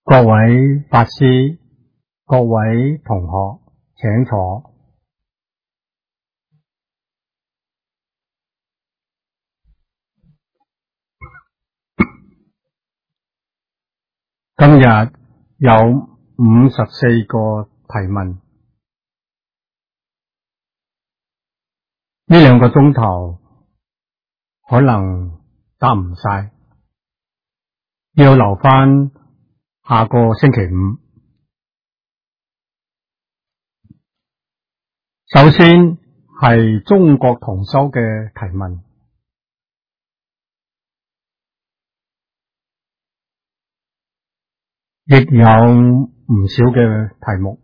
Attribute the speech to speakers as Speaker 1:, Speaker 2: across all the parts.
Speaker 1: 各位法師、各位同學，請坐。今日有54個提問，呢2個鐘頭可能答唔晒，要留返下個星期五。首先係中國同修嘅提問，亦有唔少嘅題目。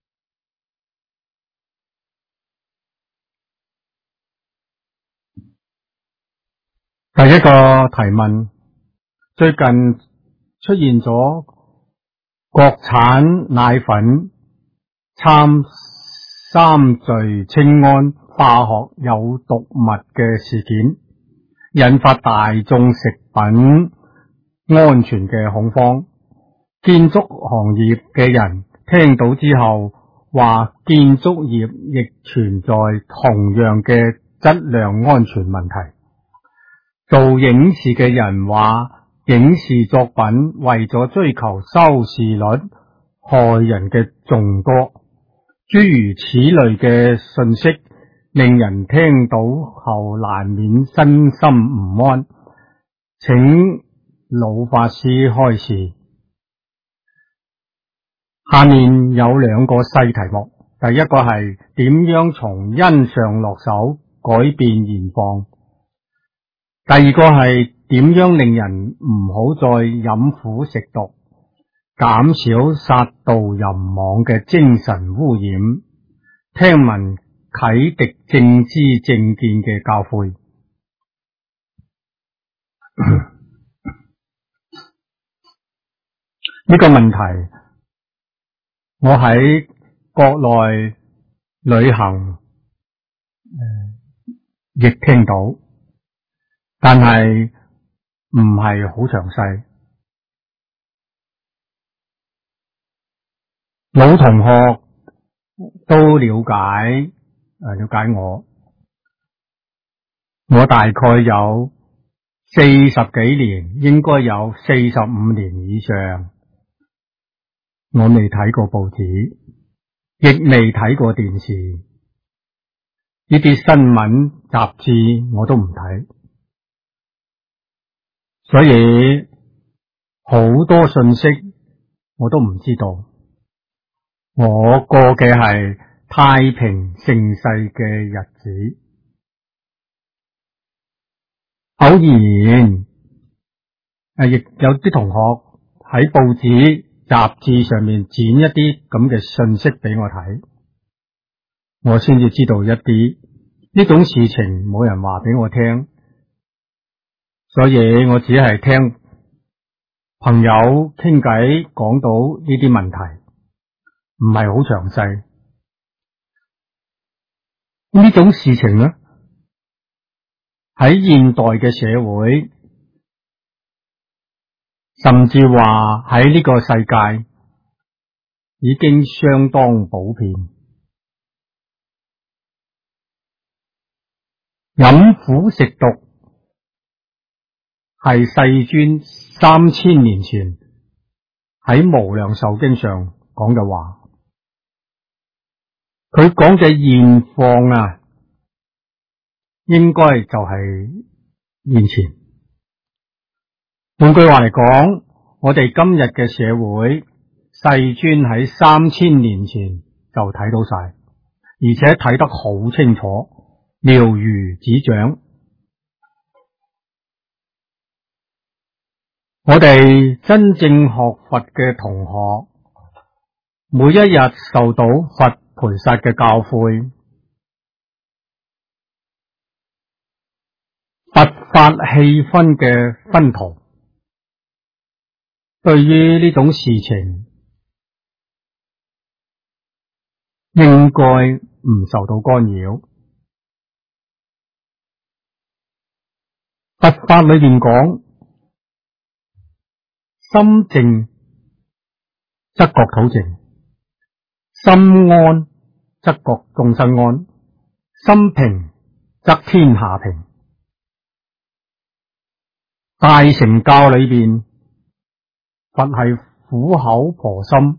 Speaker 1: 第一個提問，最近出現咗國產奶粉摻三聚氰胺化學有毒物嘅事件，引發大眾食品安全嘅恐慌。建築行業嘅人聽到之後話，建築業亦存在同樣嘅質量安全問題。做影視嘅人話，影視作品為咗追求收視率，害人嘅眾多。諸如此類嘅信息，令人聽到後難免身心唔安。請老法師開示。下面有2個細題目，第一個係點樣從因上落手改變現況，第二個係點樣令人唔好再飲苦食毒，減少殺盜淫妄嘅精神污染。聽聞啟迪正知正見嘅教誨。呢個問題我喺國內旅行亦聽到，但係唔係好詳細。老同學都了解我大概有40幾年，應該有45年以上。我未睇過報紙，亦未睇過電視，呢啲新聞雜誌我都唔睇，所以好多信息我都唔知道。我過嘅係太平盛世嘅日子，偶然亦有啲同學喺報紙雜誌上面剪一啲咁嘅信息俾我睇，我先至知道一啲呢種事情，冇人話俾我聽，所以我只係聽朋友傾偈講到呢啲問題，唔係好詳細。呢種事情呢，喺現代嘅社會，甚至話喺呢個世界已經相當普遍。飲苦食毒係世尊3000年前喺無量壽經上講嘅話，佢講嘅現況啊，應該就係現前。換句話嚟講，我哋今日嘅社會，世尊喺3000年前就睇到晒，而且睇得好清楚，了如指掌。我哋真正學佛嘅同學，每一日受到佛菩薩嘅教誨，佛法氣氛嘅熏陶，對於呢種事情應該唔受到干擾。佛法裏邊講，心靜則國土靜；心安則國眾生安；心平則天下平。大乘教裏邊，佛係苦口婆心，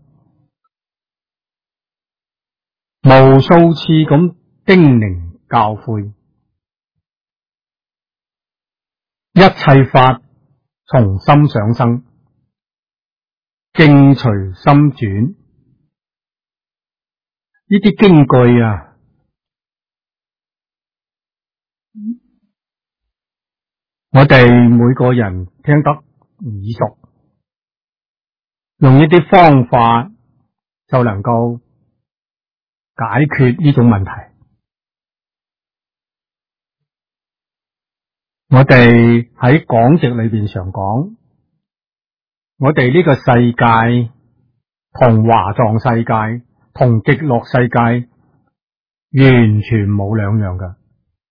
Speaker 1: 無數次咁叮嚀教誨，一切法從心想生，境隨心轉。呢啲經句啊，我哋每個人聽得耳熟，用呢啲方法就能夠解決呢種問題。我哋喺講席裏邊常講，我哋呢個世界同華藏世界同極樂世界完全冇兩樣㗎。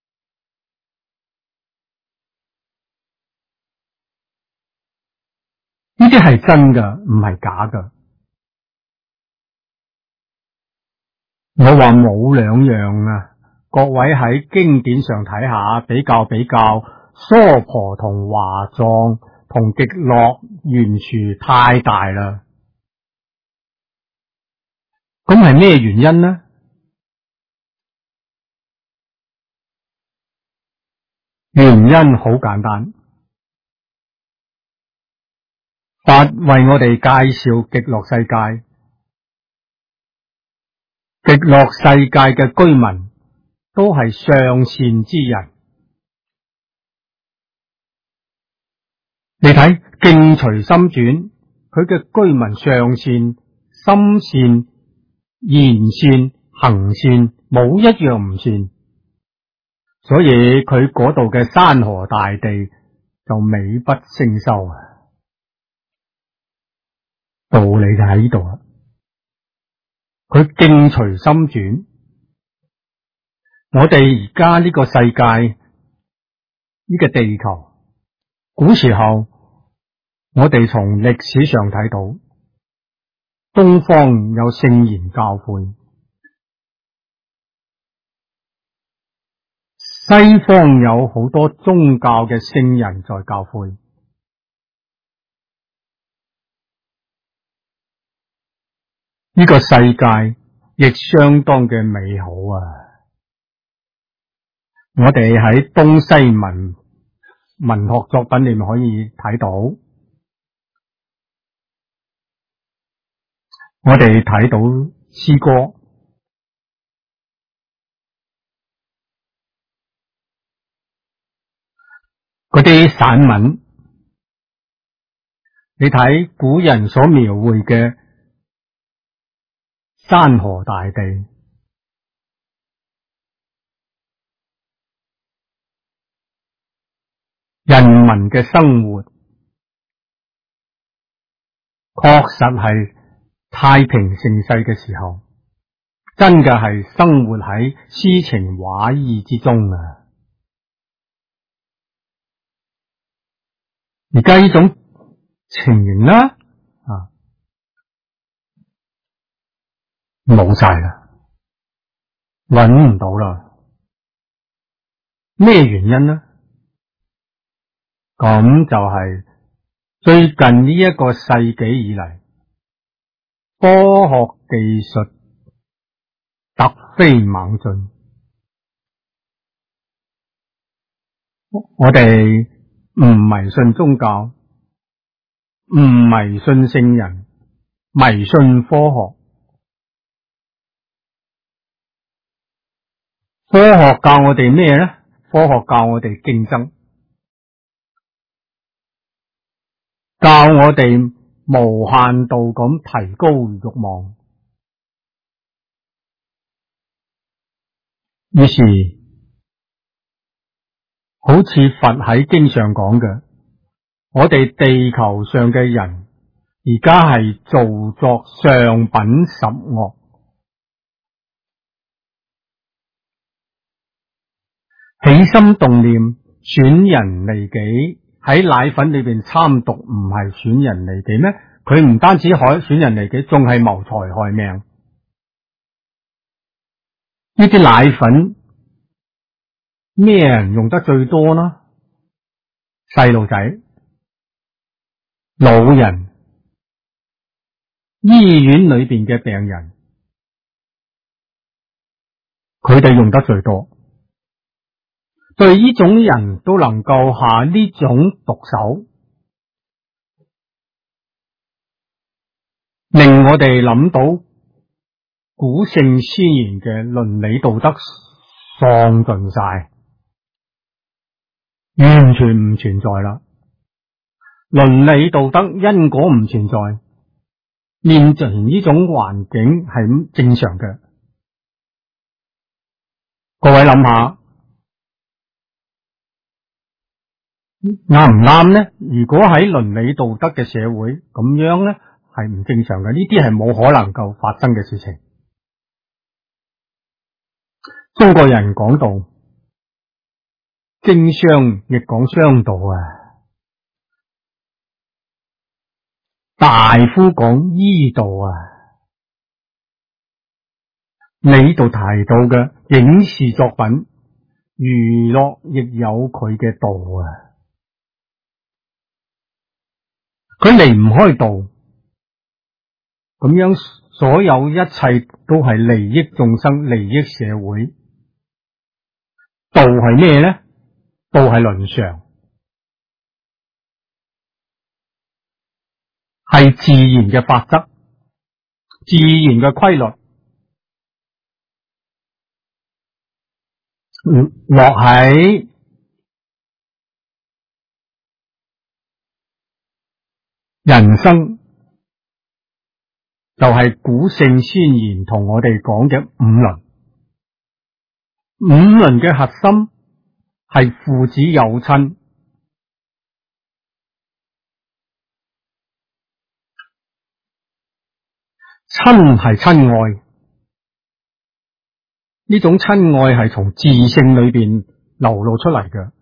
Speaker 1: 呢啲係真㗎，唔係假㗎。我話冇兩樣啊，各位喺經典上睇下，比較比較，娑婆同華藏同極樂懸殊太大啦。咁係咩原因呢？原因好簡單，佛為我哋介紹極樂世界，極樂世界嘅居民都係上善之人。你睇境隨心轉，佢嘅居民上善、心善、言善、行善，冇一樣唔善，所以佢嗰度嘅山河大地就美不勝收啊！道理就喺呢度啦。佢境隨心轉，我哋而家呢個世界，呢個地球，古時候我哋從歷史上睇到，東方有聖賢教誨，西方有好多宗教嘅聖人在教誨。呢個世界亦相當嘅美好啊！我哋喺東西文學作品裏面可以睇到，我哋睇到詩歌，嗰啲散文，你睇古人所描繪嘅山河大地，人民嘅生活，確實係太平盛世嘅時候，真嘅係生活喺詩情畫意之中啊！而家呢種情形啦，冇晒啦，揾唔到啦。咩原因呢？咁就係最近呢一個世紀以嚟，科學技術突飛猛進，我哋唔迷信宗教，唔迷信聖人，迷信科學。科學教我哋咩呢？科學教我哋競爭，教我哋無限度咁提高慾望。於是，好似佛喺經上講嘅，我哋地球上嘅人而家係造作上品十惡。起心動念損人利己，喺奶粉裏邊參毒唔係損人利己咩？ 佢唔單止害損人利己，仲係謀財害命。呢啲奶粉咩人用得最多呢？細路仔、老人、醫院裏邊嘅病人，佢哋用得最多。對呢種人都能夠下呢種毒手，令我哋諗到古聖先賢嘅倫理道德喪盡晒，完全唔存在啦。倫理道德因果唔存在，面前呢種環境係正常嘅。各位諗下，啱唔啱呢？如果喺倫理道德嘅社會咁樣呢，係唔正常嘅，呢啲係冇可能夠發生嘅事情。中國人講道，經商亦講商道啊，大夫講醫道啊。你度提到嘅影視作品、娛樂亦有佢嘅道啊，佢離唔開道，咁樣所有一切都係利益眾生、利益社會。道係咩呢？道係倫常，係自然嘅法則、自然嘅規律，落喺人生，就係古聖先賢同我哋講嘅五倫。五倫嘅核心係父子有親，親係親愛，呢種親愛係從自性裏邊流露出嚟嘅，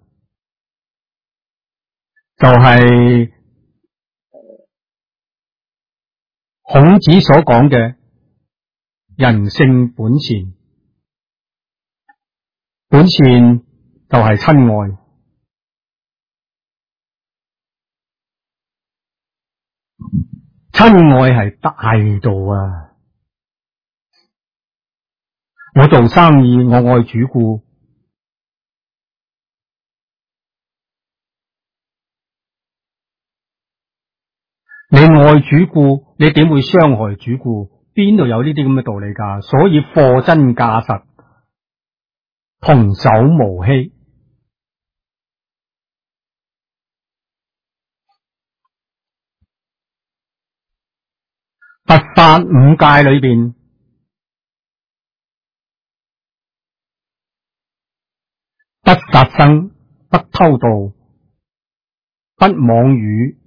Speaker 1: 就係孔子所講嘅人性本善，本善就係親愛。親愛係大道啊！我做生意，我愛主顧，你愛主顧，你點會傷害主顧？邊度有呢啲咁嘅道理㗎？所以貨真價實，童叟無欺。佛法五戒裏邊，不殺生、不偷盜、不妄語。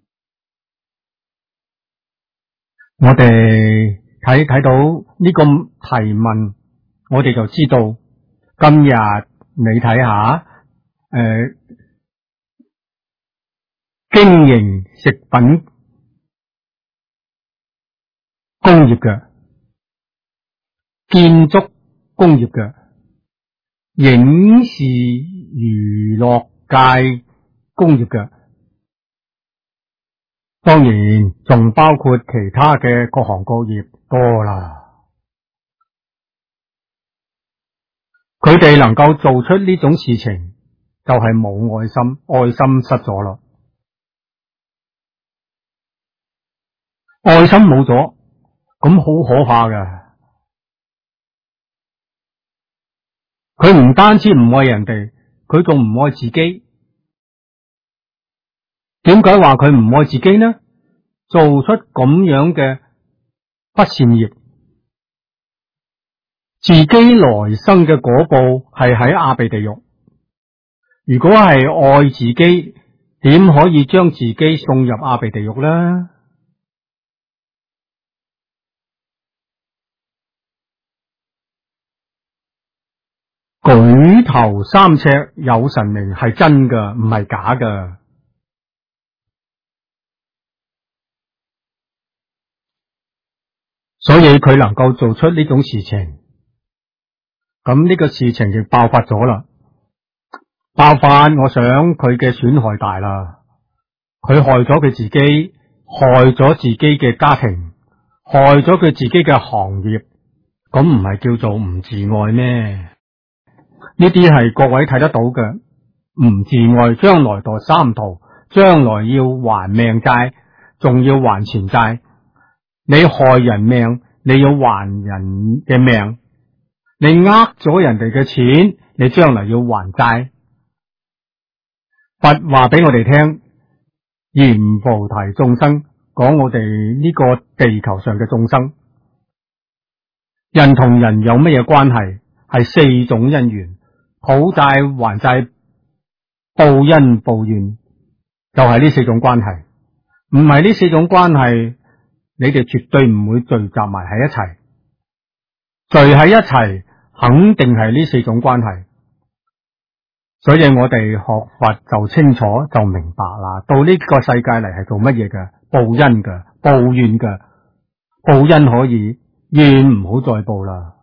Speaker 1: 我哋睇到呢個提問，我哋就知道今日你睇下，經營食品工業嘅、建築工業嘅、影視娛樂界工業嘅，當然仲包括其他嘅各行各業多啦。佢哋能夠做出呢種事情，就係冇愛心，愛心失咗啦。愛心冇咗，咁好可怕㗎。佢唔單止唔愛人哋，佢仲唔愛自己。點解話佢唔愛自己呢？做出咁樣嘅不善業，自己來生嘅果報係喺阿鼻地獄。如果係愛自己，點可以將自己送入阿鼻地獄呢？舉頭三尺有神明係真㗎，唔係假㗎。 所以佢能夠做出呢種事情，咁呢個事情就爆發咗啦。爆發，我想佢嘅損害大啦，佢害咗佢自己，害咗自己嘅家庭，害咗佢自己嘅行業，咁唔係叫做唔自愛咩？呢啲係各位睇得到嘅，唔自愛，將來墮三途，將來要還命債，仲要還錢債。你害人命，你要還人嘅命；你呃咗人哋嘅錢，你將來要還債。佛話俾我哋聽，閻菩提眾生，講我哋呢個地球上嘅眾生，人同人有乜嘢關係？係四種因緣：討債、還債、報恩報怨，就係呢四種關係。唔係呢四種關係，你哋絕對唔會聚集埋喺一齊。聚喺一齊，肯定係呢四種關係。所以我哋學佛就清楚就明白啦。到呢個世界嚟係做乜嘢嘅？報恩嘅，報怨嘅。報恩可以，怨唔好再報啦。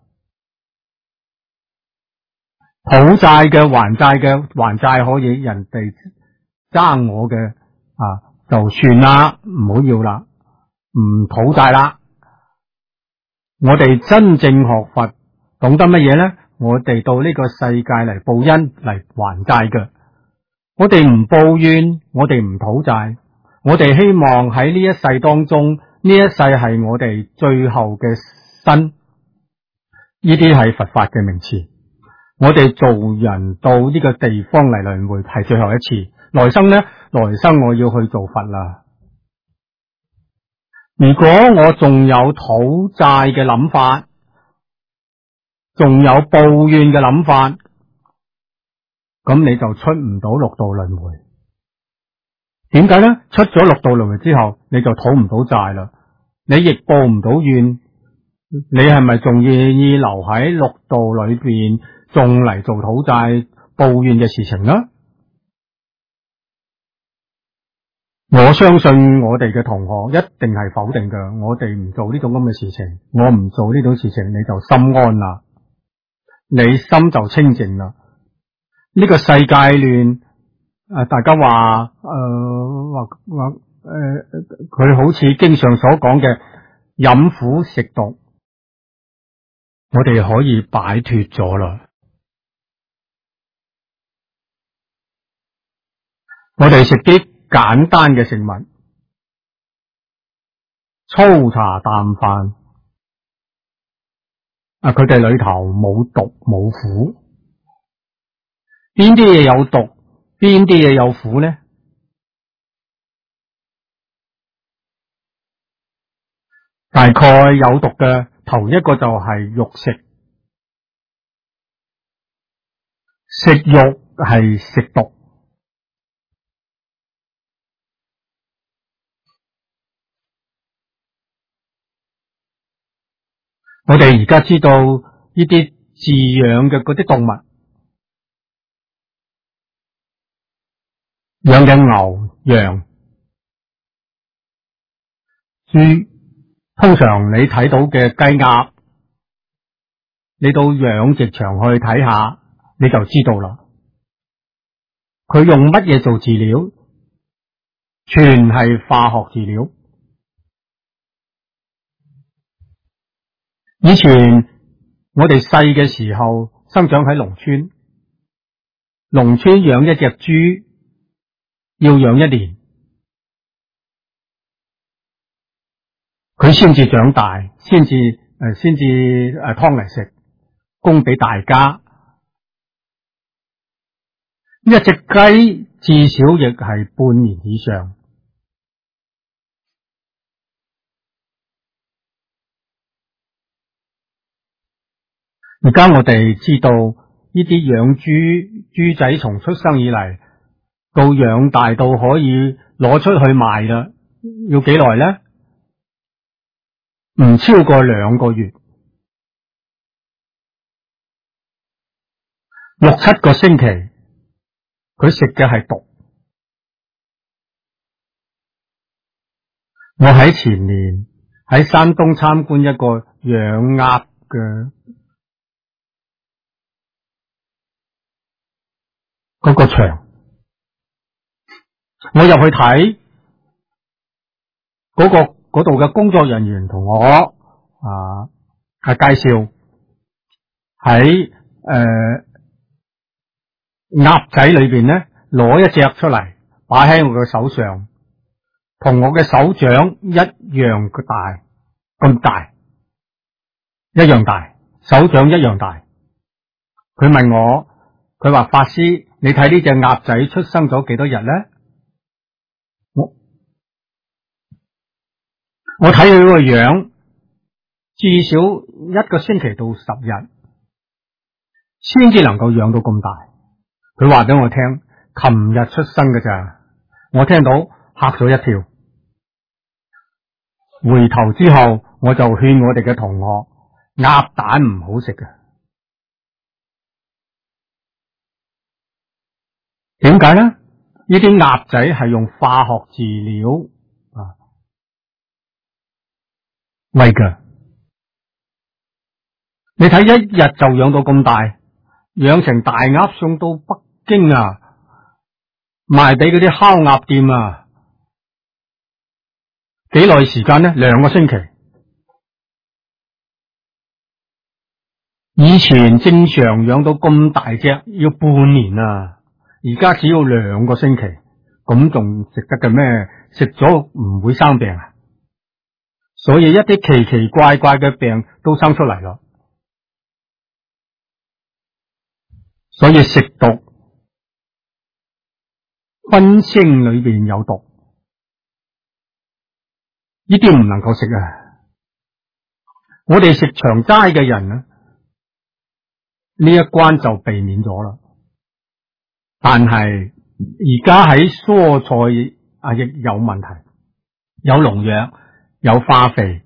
Speaker 1: 討債嘅、還債嘅，還債可以，人哋爭我嘅就算啦，唔好要啦，唔討債啦。我哋真正學佛，懂得乜嘢呢？我哋到呢個世界嚟報恩嚟還債嘅，我哋唔報怨，我哋唔討債，我哋希望喺呢一世當中，呢一世係我哋最後嘅身，呢啲係佛法嘅名詞。我哋做人到呢個地方嚟輪迴係最後一次，來生呢？來生我要去做佛啦。如果我仲有討債嘅諗法，仲有報怨嘅諗法，咁你就出唔到六道輪迴。點解呢？出咗六道輪迴之後，你就討唔到債啦，你亦報唔到怨，你係咪仲願意留喺六道裏邊，仲嚟做討債報怨嘅事情呢？我相信我哋嘅同學一定係否定嘅，我哋唔做呢種咁嘅事情，我唔做呢種事情，你就心安啦，你心就清淨啦。呢個世界亂，大家話佢好似經上所講嘅飲苦食毒，我哋可以擺脫咗啦。我哋食啲簡單嘅食物，粗茶淡飯，佢哋裏頭冇毒冇苦。邊啲嘢有毒，邊啲嘢有苦呢？大概有毒嘅頭一個就係肉食，食肉係食毒。我哋而家知道呢啲飼養嘅嗰啲動物，養嘅牛、羊、豬，通常你睇到嘅雞鴨，你到養殖場去睇下，你就知道啦。佢用乜嘢做飼料？全係化學飼料。以前我哋細嘅時候生長喺農村，農村養一隻豬要養1年，佢先至長大，先至劏嚟食，供俾大家。一隻雞至少亦係半年以上。而家我哋知道呢啲養豬仔從出生以嚟到養大到可以攞出去賣啦，要幾耐呢？唔超過2個月，6、7個星期，佢食嘅係毒。我喺前年喺山東參觀一個養鴨嘅嗰個場，我入去睇嗰度嘅工作人員同我介紹喺鴨仔裏邊咧攞一隻出嚟擺喺我嘅手上，同我嘅手掌一樣嘅大，咁大，一樣大，手掌一樣大。佢問我，佢話法師，你睇呢隻鴨仔出生咗幾多日咧？我睇佢個樣，至少1個星期到10日，先至能夠養到咁大。佢話俾我聽，琴日出生嘅咋，我聽到嚇咗一跳。回頭之後，我就勸我哋嘅同學，鴨蛋唔好食嘅。點解咧？呢啲鴨仔係用化學飼料喂嘅。你睇一日就養到咁大，養成大鴨送到北京賣俾嗰啲烤鴨店幾耐時間呢？2個星期。以前正常養到咁大隻要半年而家只要2個星期，咁仲食得嘅咩？食咗唔會生病所以一啲奇奇怪怪嘅病都生出嚟咯。所以食毒，葷腥裏邊有毒，呢啲唔能夠食我哋食長齋嘅人呢一關就避免咗啦。但係而家喺蔬菜亦有問題，有農藥，有化肥。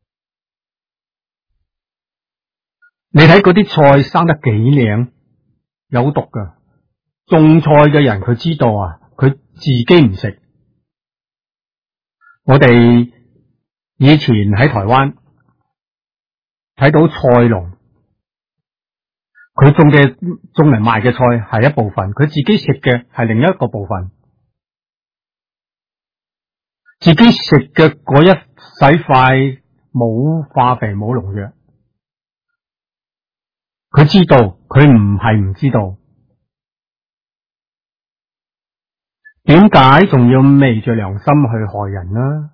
Speaker 1: 你睇嗰啲菜生得幾靚，有毒噶。種菜嘅人佢知道佢自己唔食。我哋以前喺台灣睇到菜農，佢種嚟賣嘅菜係一部分，佢自己食嘅係另一個部分。自己食嘅嗰一洗塊冇化肥冇農藥，佢知道，佢唔係唔知道。點解仲要昧着良心去害人呢？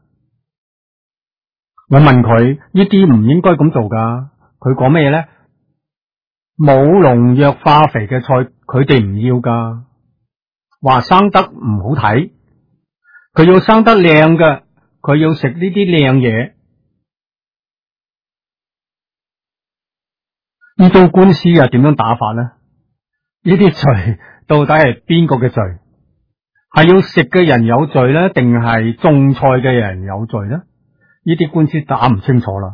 Speaker 1: 我問佢呢啲唔應該咁做噶，佢講咩咧？冇農藥化肥嘅菜佢哋唔要噶，話生得唔好睇，佢要生得靚嘅，佢要食呢啲靚嘢。呢種官司點樣打法呢？呢啲罪到底係邊個嘅罪？係要食嘅人有罪呢，定係種菜嘅人有罪呢？呢啲官司打唔清楚啦。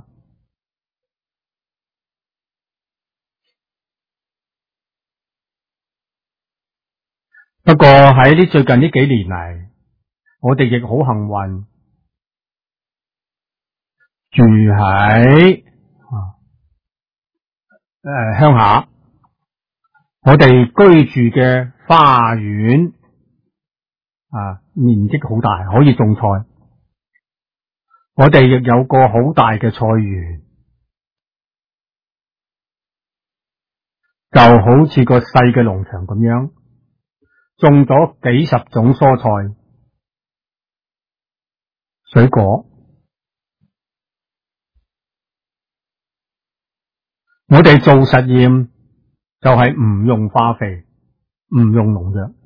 Speaker 1: 不過喺最近呢幾年嚟，我哋亦好幸運，住喺鄉下，我哋居住嘅花園面積好大，可以種菜。我哋亦有個好大嘅菜園，就好似個細嘅農場咁樣，種咗幾十種蔬菜、水果。我哋做實驗就係唔用化肥，唔用農藥。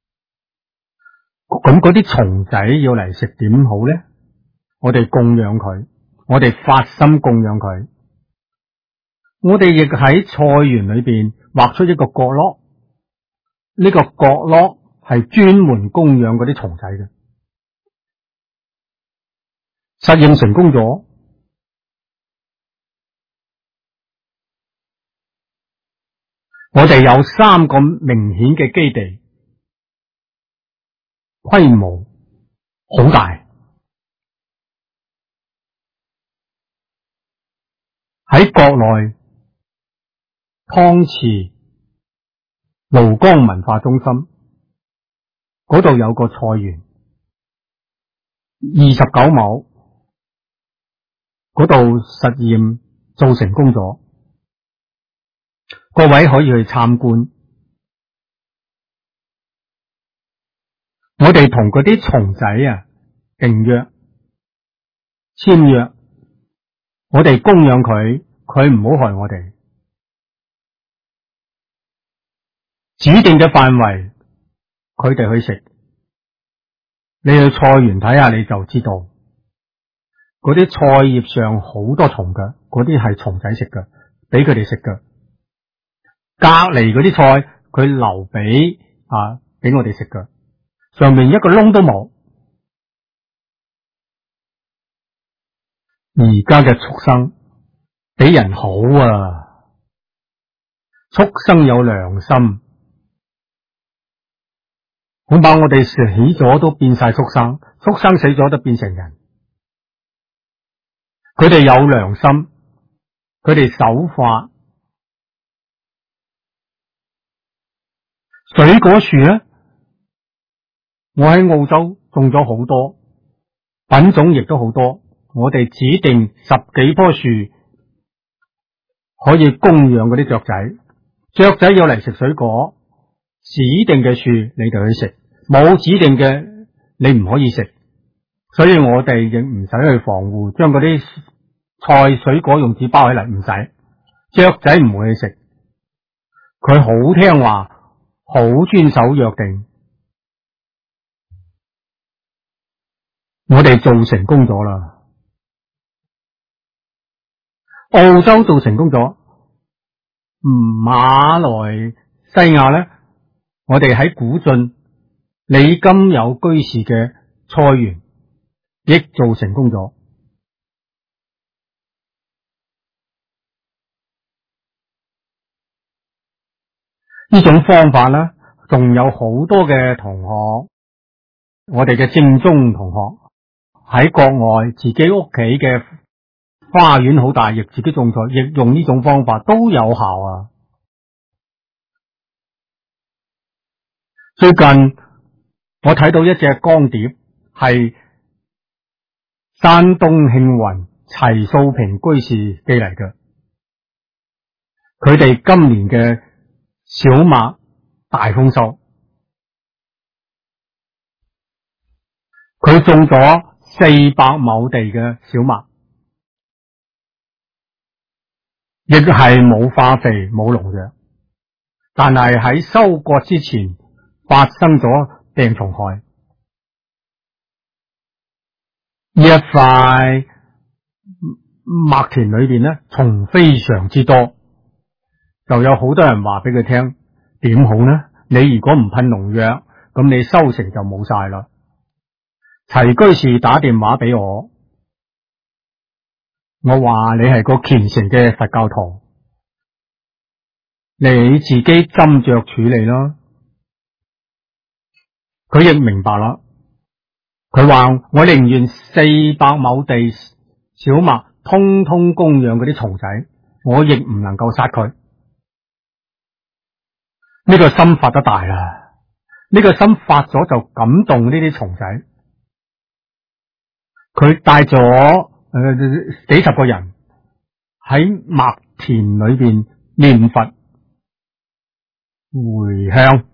Speaker 1: 咁嗰啲蟲仔要嚟食點好咧？我哋供養佢，我哋發心供養佢。我哋亦喺菜園裏邊劃出一個角落，呢個角落係專門供養嗰啲蟲仔嘅。實驗成功咗，我哋有3個明顯嘅基地，規模好大。 喺國內湯池廬江文化中心嗰度有個菜園29畝，嗰度實驗做成功咗，各位可以去參觀。我哋同嗰啲蟲仔啊訂約簽約，我哋供養佢，佢唔好害我哋。指定嘅範圍，佢哋去食。你去菜園睇下你就知道，嗰啲菜葉上好多蟲㗎，嗰啲係蟲仔食㗎，俾佢哋食㗎。隔籬嗰啲菜佢留俾我哋食㗎，上面一個窿都冇。而家嘅畜生比人好啊，畜生有良心。恐怕我哋死咗都變晒畜生，畜生死咗都變成人。佢哋有良心，佢哋守法。水果樹咧，我喺澳洲種咗好多，品種亦都好多。我哋指定10幾棵樹可以供養嗰啲雀仔，雀仔要嚟食水果。指定嘅樹你就去食，冇指定嘅你唔可以食，所以我哋亦唔使去防護，將嗰啲菜水果用紙包起嚟，唔使。雀仔唔會去食，佢好聽話，好遵守約定。我哋做成功咗啦，澳洲做成功咗，馬來西亞咧。我哋喺古晉李金友居士嘅菜園亦做成功咗。呢種方法咧，仲有好多嘅同學，我哋嘅正宗同學喺國外自己屋企嘅花園好大，亦自己種菜，亦用呢種方法都有效啊。最近我睇到一隻光碟，係山東慶雲齊素平居士寄嚟嘅。佢哋今年嘅小麥大豐收，佢種咗400畝地嘅小麥，亦係冇化肥冇農藥，但係喺收割之前發生咗病蟲害。呢一塊麥田裏邊咧，蟲非常之多，就有好多人話俾佢聽，點好呢？你如果唔噴農藥，咁你收成就冇晒啦。齊居士打電話俾我，我話你係個虔誠嘅佛教徒，你自己斟酌處理咯。佢亦明白啦，佢話我寧願400畝地小麥通通供養嗰啲蟲仔，我亦唔能夠殺佢。呢個心發得大啦，呢個心發咗就感動呢啲蟲仔。佢帶咗幾十個人喺麥田裏邊念佛回向，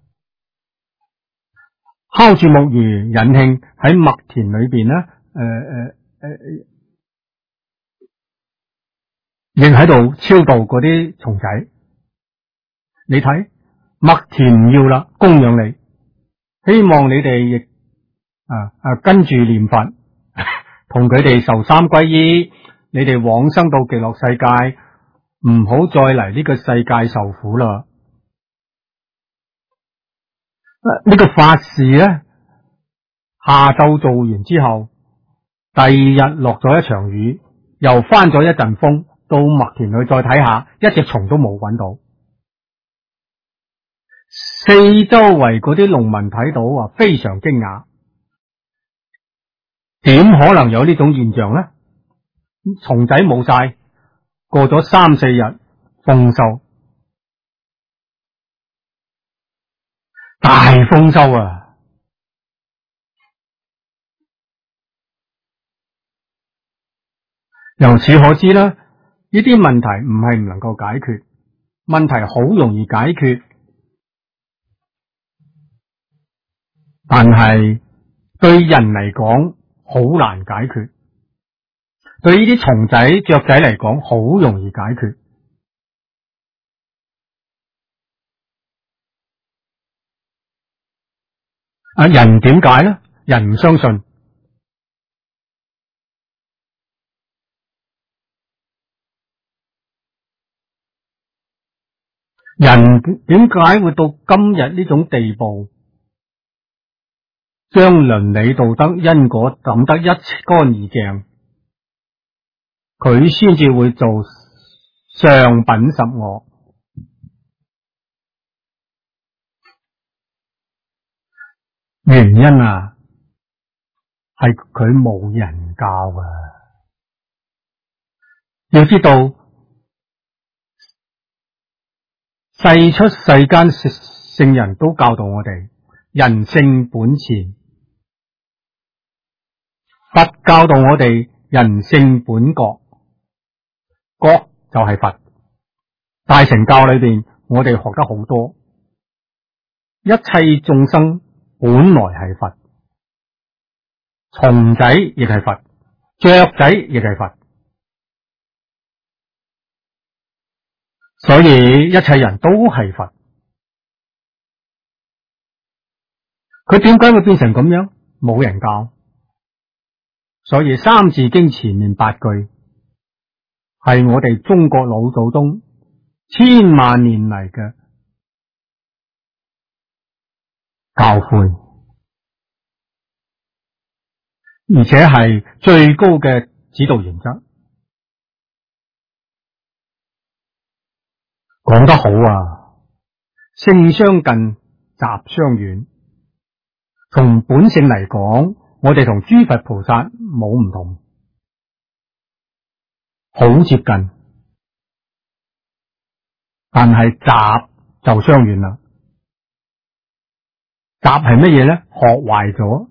Speaker 1: 敲住木魚引磬喺麥田裏邊咧，亦喺度超度嗰啲蟲仔。你睇麥田唔要啦，供養你，希望你哋亦跟住念佛，同佢哋受三皈依，你哋往生到極樂世界，唔好再嚟呢個世界受苦啦。呢個法事咧，下晝做完之後，第二日落咗一場雨，又翻咗一陣風，到麥田去再睇下，一隻蟲都冇搵到。四周圍嗰啲農民睇到非常驚訝，點可能有呢種現象呢？蟲仔冇晒， 過咗3-4日豐收，大豐收啊！由此可知啦，呢啲問題唔係唔能夠解決，問題好容易解決，但係對人嚟講好難解決，對呢啲蟲仔、雀仔嚟講好容易解決。人點解呢？人唔相信。人點解會到今日呢種地步，將倫理道德因果抌得一乾二淨，佢先至會做上品十惡？原因啊，係佢冇人教啊！要知道，世出世間聖人都教導我哋人性本善，佛教導我哋人性本覺，覺就係佛。大乘教裏邊，我哋學得好多，一切眾生本來係佛，蟲仔亦係佛，雀仔亦係佛，所以一切人都係佛。佢點解會變成咁樣？冇人教。所以《三字經》前面8句係我哋中國老祖宗千萬年嚟嘅教誨，而且係最高嘅指導原則。講得好啊，性相近，習相遠。從本性嚟講，我哋同諸佛菩薩冇唔同，好接近，但係習就相遠啦。習係乜嘢咧？學壞咗，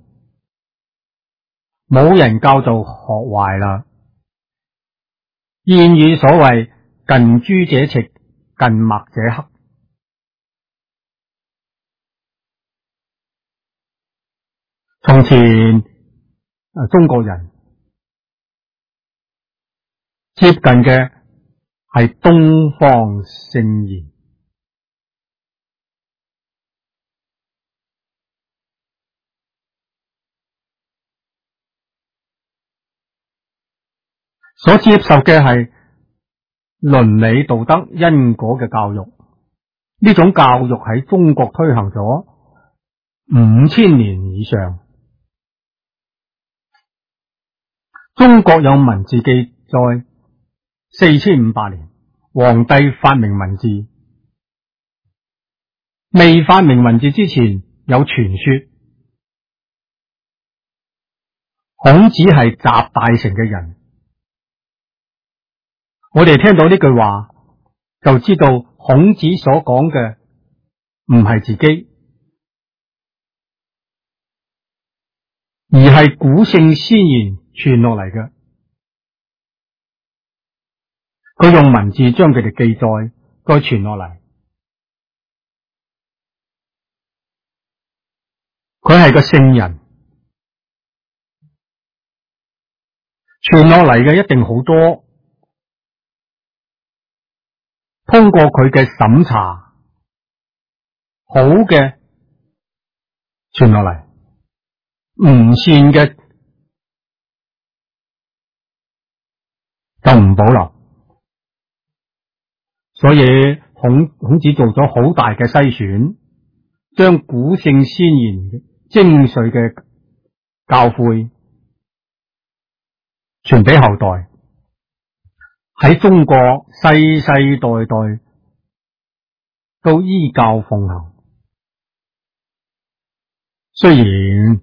Speaker 1: 冇人教就學壞啦。諺語所謂近朱者赤，近墨者黑。從前中國人接近嘅係東方聖賢，所接受嘅係倫理道德因果嘅教育。呢種教育喺中國推行咗5000年以上。中國有文字記載4500年，皇帝發明文字。未發明文字之前，有傳說孔子係集大成嘅人。我哋聽到呢句話，就知道孔子所講嘅唔係自己，而係古聖先賢傳落嚟嘅。佢用文字將佢哋記載，再傳落嚟。佢係個聖人，傳落嚟嘅一定好多。通過佢嘅審查，好嘅傳落嚟，唔善嘅就唔保留。所以孔子做咗好大嘅篩選，將古聖先賢精髓嘅教誨傳俾後代。喺中國世世代代都依教奉行。雖然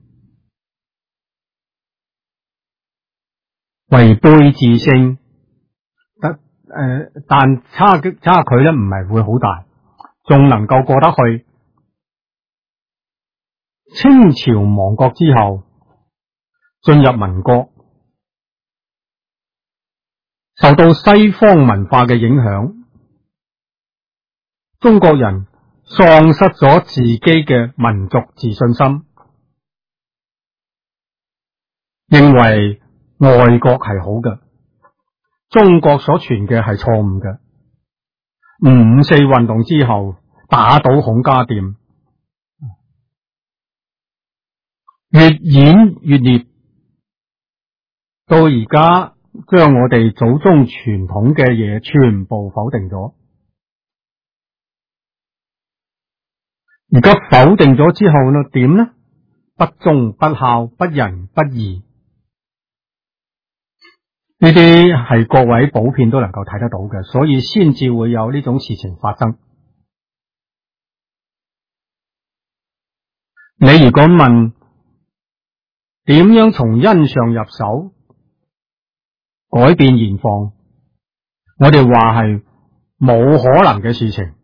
Speaker 1: 違背自性， 但差距咧唔係會好大，仲能夠過得去。清朝亡國之後，進入民國，受到西方文化嘅影響，中國人喪失咗自己嘅民族自信心，認為外國係好嘅，中國所傳嘅係錯誤嘅。五四運動之後，打倒孔家店，越演越烈，到而家將我哋祖宗傳統嘅嘢全部否定咗。而家否定咗之後呢，點呢？不忠不孝，不仁不義，呢啲係各位普遍都能夠睇得到嘅，所以先至會有呢種事情發生。你如果問點樣從因上入手改變現況，我哋話係冇可能嘅事情。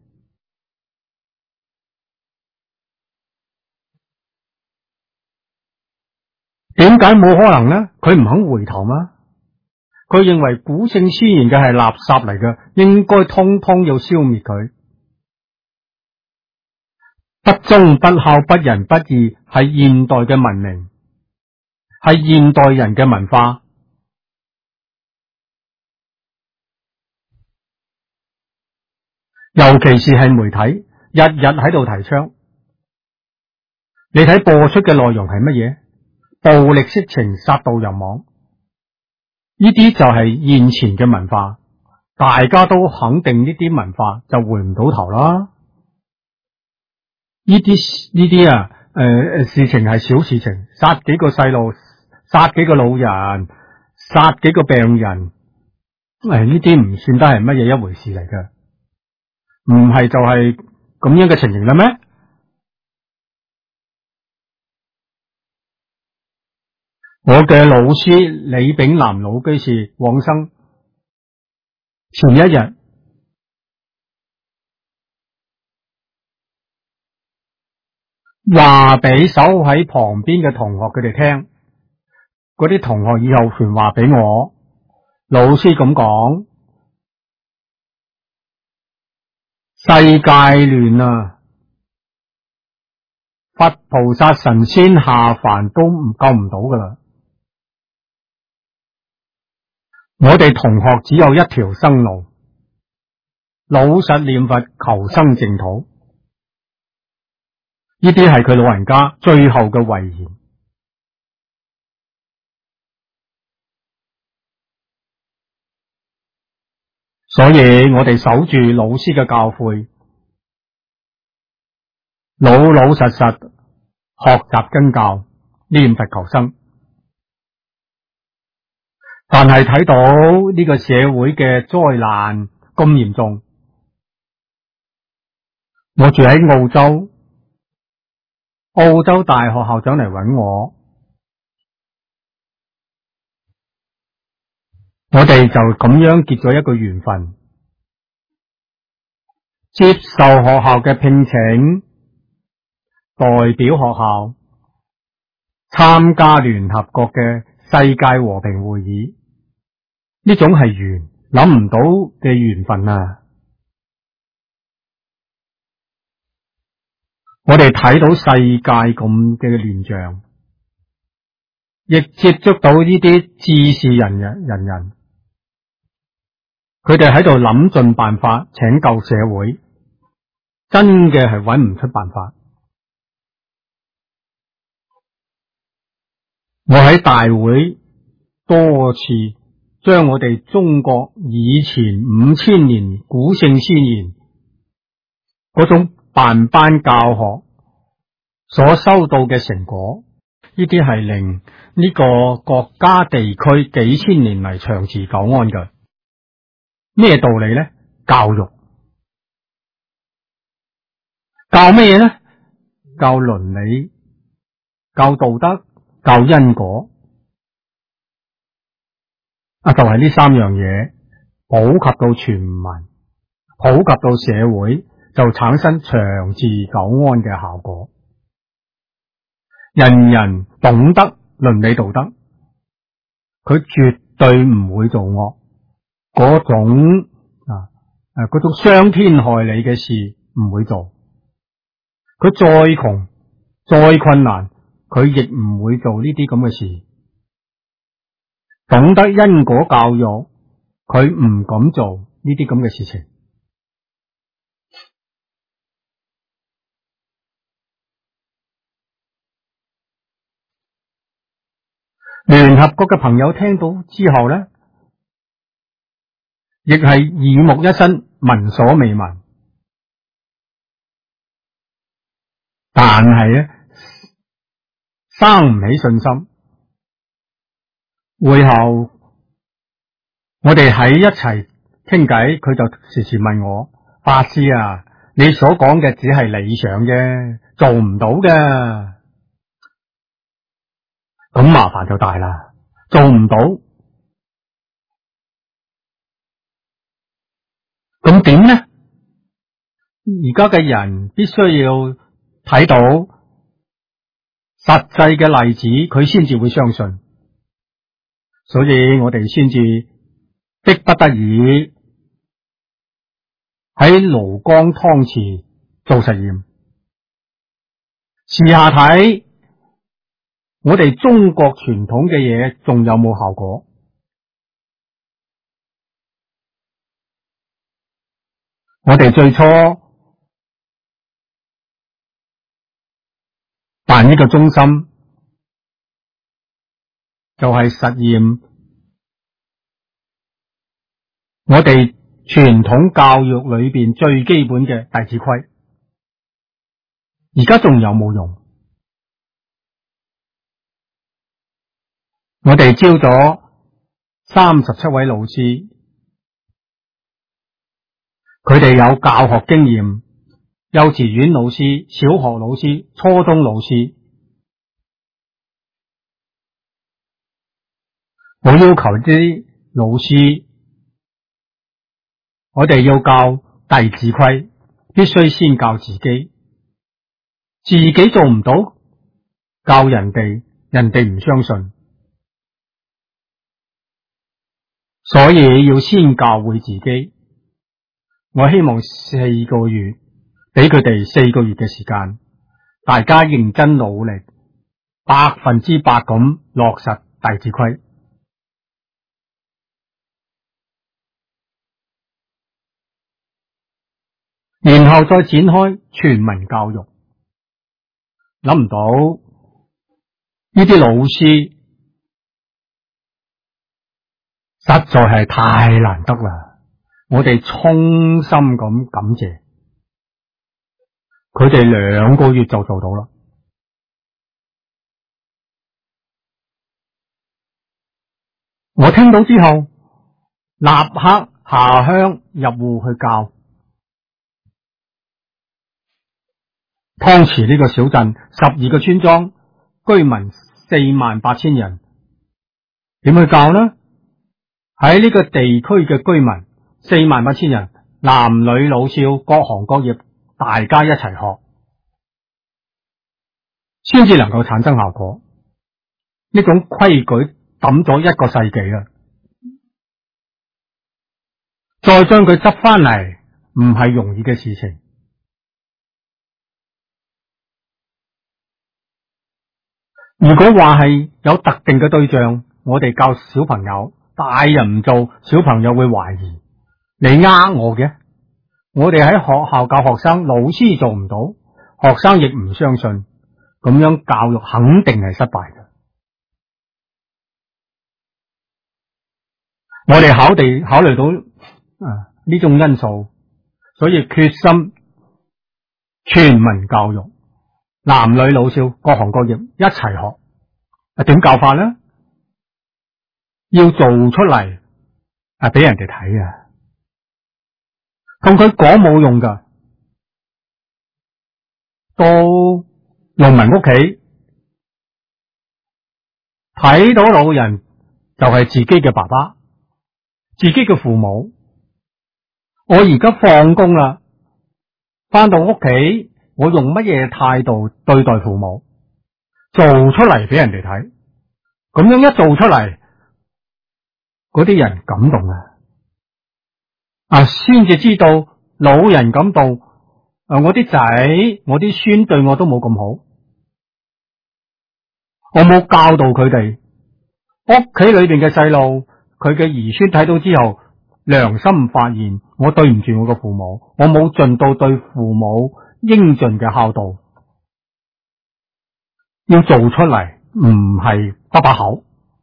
Speaker 1: 點解冇可能呢？佢唔肯回頭嗎？佢認為古聖先賢嘅係垃圾嚟嘅，應該通通要消滅佢。不忠不孝不仁不義係現代嘅文明，係現代人嘅文化。尤其是係媒體日日喺度提倡。你睇播出嘅內容係乜嘢？暴力色情殺盜淫妄，呢啲就係現前嘅文化，大家都肯定呢啲文化就回唔到頭啦。呢啲事情係小事情，殺幾個細路，殺幾個老人，殺幾個病人，呢啲唔算得係乜嘢一回事嚟嘅，唔係就係咁樣嘅情形啦咩？我嘅老師李炳南老居士往生前一日，話俾守喺旁邊嘅同學佢哋聽，嗰啲同學以後傳話俾我，老師咁講：世界亂啊，佛菩薩神仙下凡都救唔到噶啦。我哋同學只有一條生路，老實念佛求生淨土。呢啲係佢老人家最後嘅遺言。所以我哋守住老師嘅教誨，老老實實學習根教，念佛求生。但係睇到呢個社會嘅災難咁嚴重，我住喺澳洲，澳洲大學校長嚟揾我哋就咁樣結咗一個緣分，接受學校嘅聘請，代表學校參加聯合國嘅世界和平會議。呢種係緣，諗唔到嘅緣分啊！我哋睇到世界咁嘅亂象，亦接觸到呢啲智士人，佢哋喺度諗盡辦法拯救社會，真嘅係揾唔出辦法。我喺大會多次將我哋中國以前5000年古聖先賢嗰種辦班教學所收到嘅成果，呢啲係令呢個國家地區幾千年嚟長治久安嘅。咩道理呢？教育。教咩嘢呢？教倫理，教道德，教因果。就係呢3樣嘢。 普及到全民，普及到社會，就產生長治久安嘅效果。人人懂得倫理道德，佢絕對唔會做惡，嗰種傷天害理嘅事唔會做。佢再窮再困難，佢亦唔會做呢啲咁嘅事。懂得因果教育，佢唔敢做呢啲咁嘅事情。聯合國嘅朋友聽到之後呢，亦係耳目一新，聞所未聞。但係咧，生唔起信心。會後我哋喺一齊傾偈，佢就時時問我：法師啊，你所講嘅只係理想啫，做唔到嘅。咁麻煩就大啦，做唔到，咁點呢？而家嘅人必須要睇到實際嘅例子，佢先至會相信。所以我哋先至迫不得已喺廬江湯池做實驗，試下睇我哋中國傳統嘅嘢仲有冇效果。我哋最初辦呢個中心就係實驗我哋傳統教育裏邊最基本嘅《弟子規》，而家仲有冇用？我哋招咗37位老師，佢哋有教學經驗，幼稚園老師、小學老師、初中老師。我要求啲老師，我哋要教弟子規，必須先教自己，自己做唔到，教人哋，人哋唔相信，所以要先教會自己。我希望4個月，俾佢哋4個月嘅時間，大家認真努力，100%咁落實弟子規。然後再展開全民教育。諗唔到呢啲老師實在係太難得啦，我哋衷心咁感謝佢哋，2個月就做到啦。我聽到之後立刻下鄉入戶去教。湯池呢個小鎮12個村莊，居民48000人，點去教呢？喺呢個地區嘅居民48000人，男女老少各行各業，大家一齊學，先至能夠產生效果。呢種規矩抌咗1個世紀啦，再將佢執翻嚟，唔係容易嘅事情。如果話係有特定嘅對象，我哋教小朋友，大人唔做，小朋友會懷疑你呃我嘅。我哋喺學校教學生，老師做唔到，學生亦唔相信，咁樣教育肯定係失敗嘅。我哋考慮到呢種因素，所以決心全民教育，男女老少各行各業一齊學。點教法呢？要做出嚟俾人哋睇啊！同佢講冇用噶。到農民屋企睇到老人就係自己嘅爸爸，自己嘅父母， 我而家放工啦，翻到屋企，我用乜嘢態度對待父母，做出嚟俾人哋睇，咁樣一做出嚟，嗰啲人感動先至知道老人感動，我啲仔、我啲孫對我都冇咁好，我冇教導佢哋，屋企裏邊嘅細路，佢嘅兒孫睇到之後，良心發現，我對唔住我嘅父母，我冇盡到對父母應盡嘅孝道，要做出嚟，唔係得把口。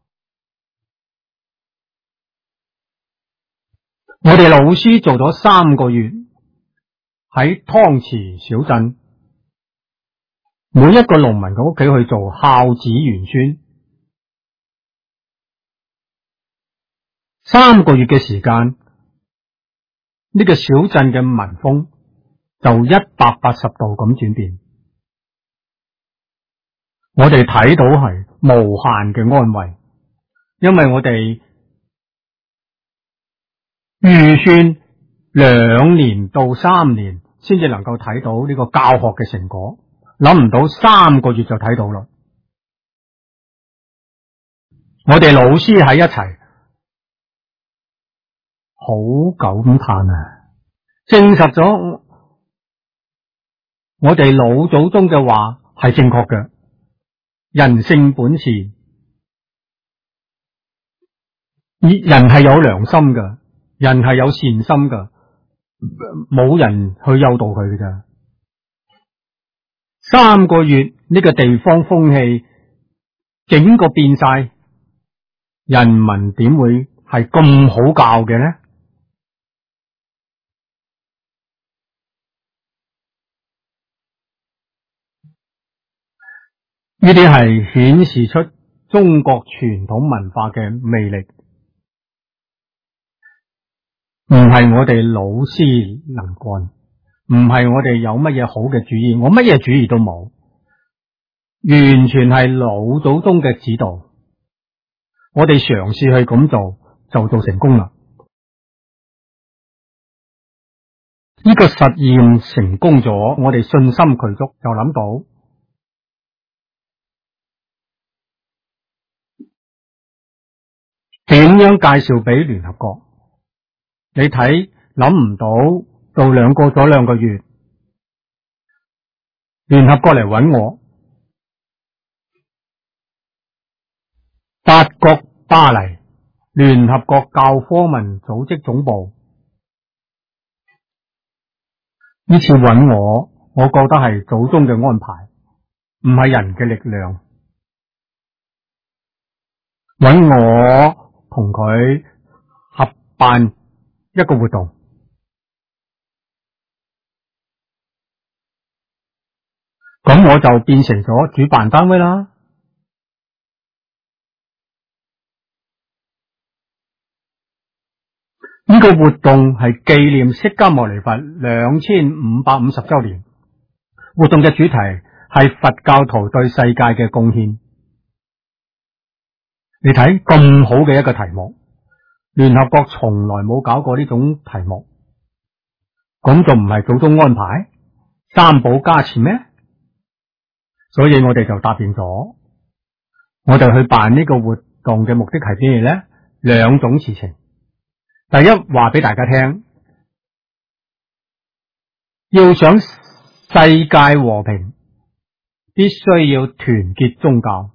Speaker 1: 我哋老師做咗3個月，喺湯池小鎮，每一個農民嘅屋企去做孝子賢孫，3個月嘅時間，呢個小鎮嘅民風就180度咁轉變。我哋睇到係無限嘅安慰，因為我哋預算2年到3年先至能夠睇到呢個教學嘅成果，諗唔到3個月就睇到啦。我哋老師喺一齊，好感嘆證實咗我哋老祖宗嘅話係正確嘅，人性本善，人係有良心嘅，人係有善心嘅，冇人去誘導佢嘅咋。3個月呢個地方風氣整個變晒，人民點會係咁好教嘅呢？呢啲係顯示出中國傳統文化嘅魅力，唔係我哋老師能幹，唔係我哋有乜嘢好嘅主意，我乜嘢主意都冇，完全係老祖宗嘅指導。我哋嘗試去咁做，就做成功啦。呢個實驗成功咗，我哋信心俱足，就諗到點樣介紹俾聯合國。你睇，諗唔到到過咗2個月，聯合國嚟搵我，法國巴黎聯合國教科文組織總部呢次搵我，我覺得係祖宗嘅安排，唔係人嘅力量。搵我同佢合辦一個活動，咁我就變成咗主辦單位啦。呢個活動係紀念釋迦牟尼佛2550周年，活動嘅主題係佛教徒對世界嘅貢獻。你睇，咁好嘅一個題目，聯合國從來冇搞過呢種題目，咁就唔係祖宗安排三寶加持咩？所以我哋就答應咗，我哋去辦呢個活動嘅目的係咩呢？2種事情。第一，話俾大家聽，要想世界和平，必須要團結宗教。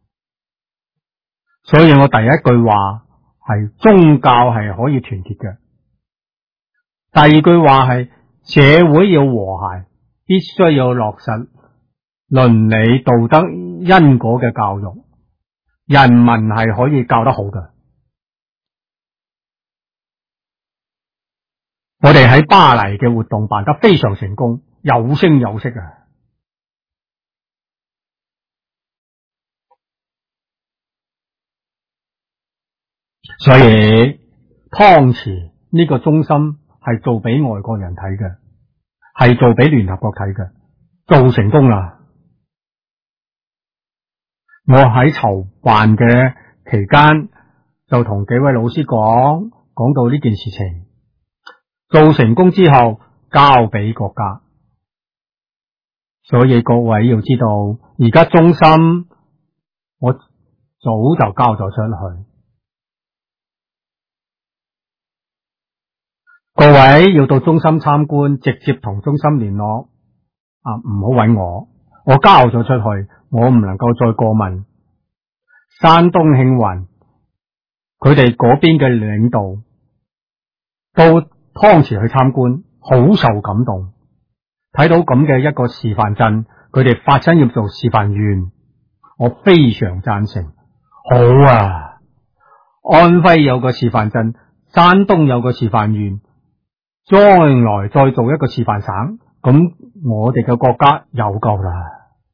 Speaker 1: 所以我第一句話係宗教係可以團結嘅。第二句話係社會要和諧，必須要落實倫理道德因果嘅教育，人民係可以教得好嘅。我哋喺巴黎嘅活動辦得非常成功，有聲有色啊！所以湯池呢個中心係做俾外國人睇嘅，係做俾聯合國睇嘅，做成功啦！我喺籌辦嘅期間就同幾位老師講到呢件事情。 做成功之後交俾國家。所以各位要知道，而家中心我早就交咗出去。各位要到中心參觀，直接同中心聯絡，唔好揾我交咗出去，我唔能夠再過問。山東慶雲佢哋嗰邊嘅領導到湯池去參觀，好受感動，睇到咁嘅一個示範鎮，佢哋發生要做示範縣，我非常贊成。好啊，安徽有個示範鎮，山東有個示範縣，將來再做一個示範省，咁我哋嘅國家有夠啦。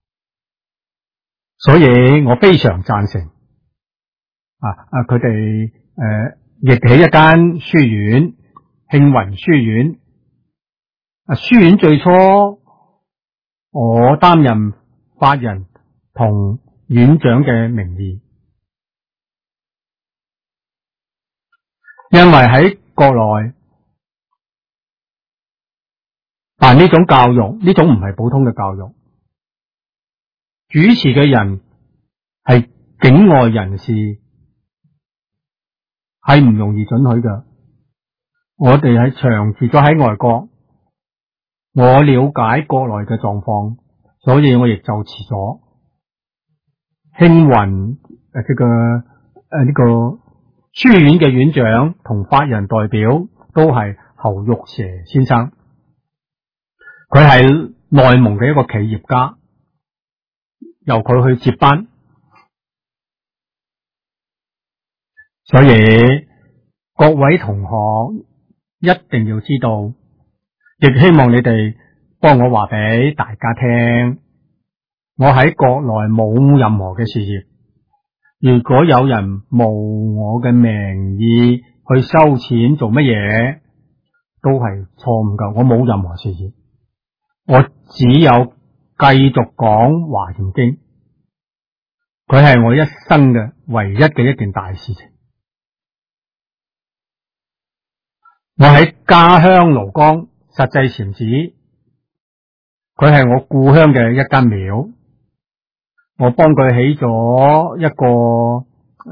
Speaker 1: 所以我非常贊成佢哋亦起一間書院，慶雲書院。書院最初我擔任法人同院長嘅名義，因為喺國內辦呢種教育，呢種唔係普通嘅教育，主持嘅人係境外人士，係唔容易准許嘅。我哋係長住咗喺外國，我了解國內嘅狀況，所以我亦就辭咗。慶雲呢個書院嘅院長同法人代表都係侯玉蛇先生，佢係內蒙嘅一個企業家，由佢去接班。所以各位同學一定要知道，亦希望你哋幫我話俾大家聽，我喺國內冇任何嘅事業，如果有人冒我嘅名義去收錢做乜嘢，都係錯誤噶。我冇任何事業，我只有繼續講華嚴經，佢係我一生嘅唯一嘅一件大事情。我喺家鄉廬江實際禪寺，佢係我故鄉嘅一間廟，我幫佢起咗一個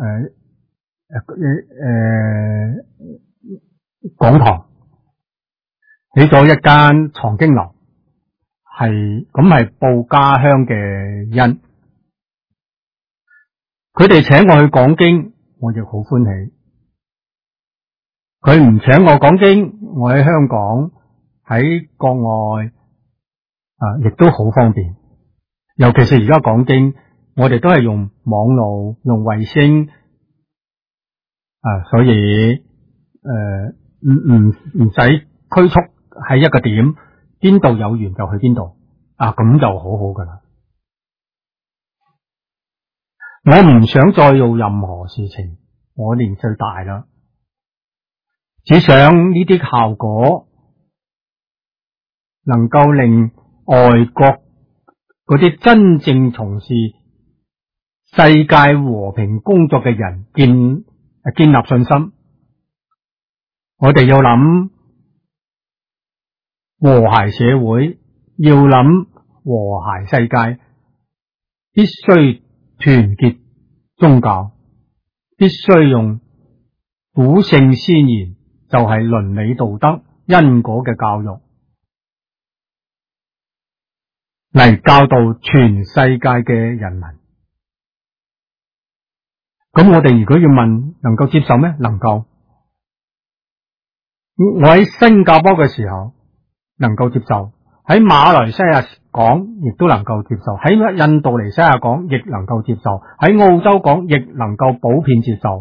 Speaker 1: 講堂，起咗一間藏經樓，係報家鄉嘅恩。佢哋請我去講經，我亦好歡喜。佢唔請我講經，我喺香港喺國外亦都好方便。尤其是而家講經，我哋都係用網路、用衛星所以唔使拘束喺一個點，邊度有緣就去邊度咁就好好噶啦。我唔想再做任何事情，我年歲大啦。只想呢啲效果能夠令外國嗰啲真正從事世界和平工作嘅人建立信心。我哋要諗和諧社會，要諗和諧世界，必須團結宗教，必須用古聖先賢，就係倫理道德因果嘅教育嚟教導全世界嘅人民。咁我哋如果要問，能夠接受咩？能夠。我喺新加坡嘅時候能夠接受，喺馬來西亞講亦都能夠接受，喺印度尼西亞講亦能夠接受，喺澳洲講亦能夠普遍接受。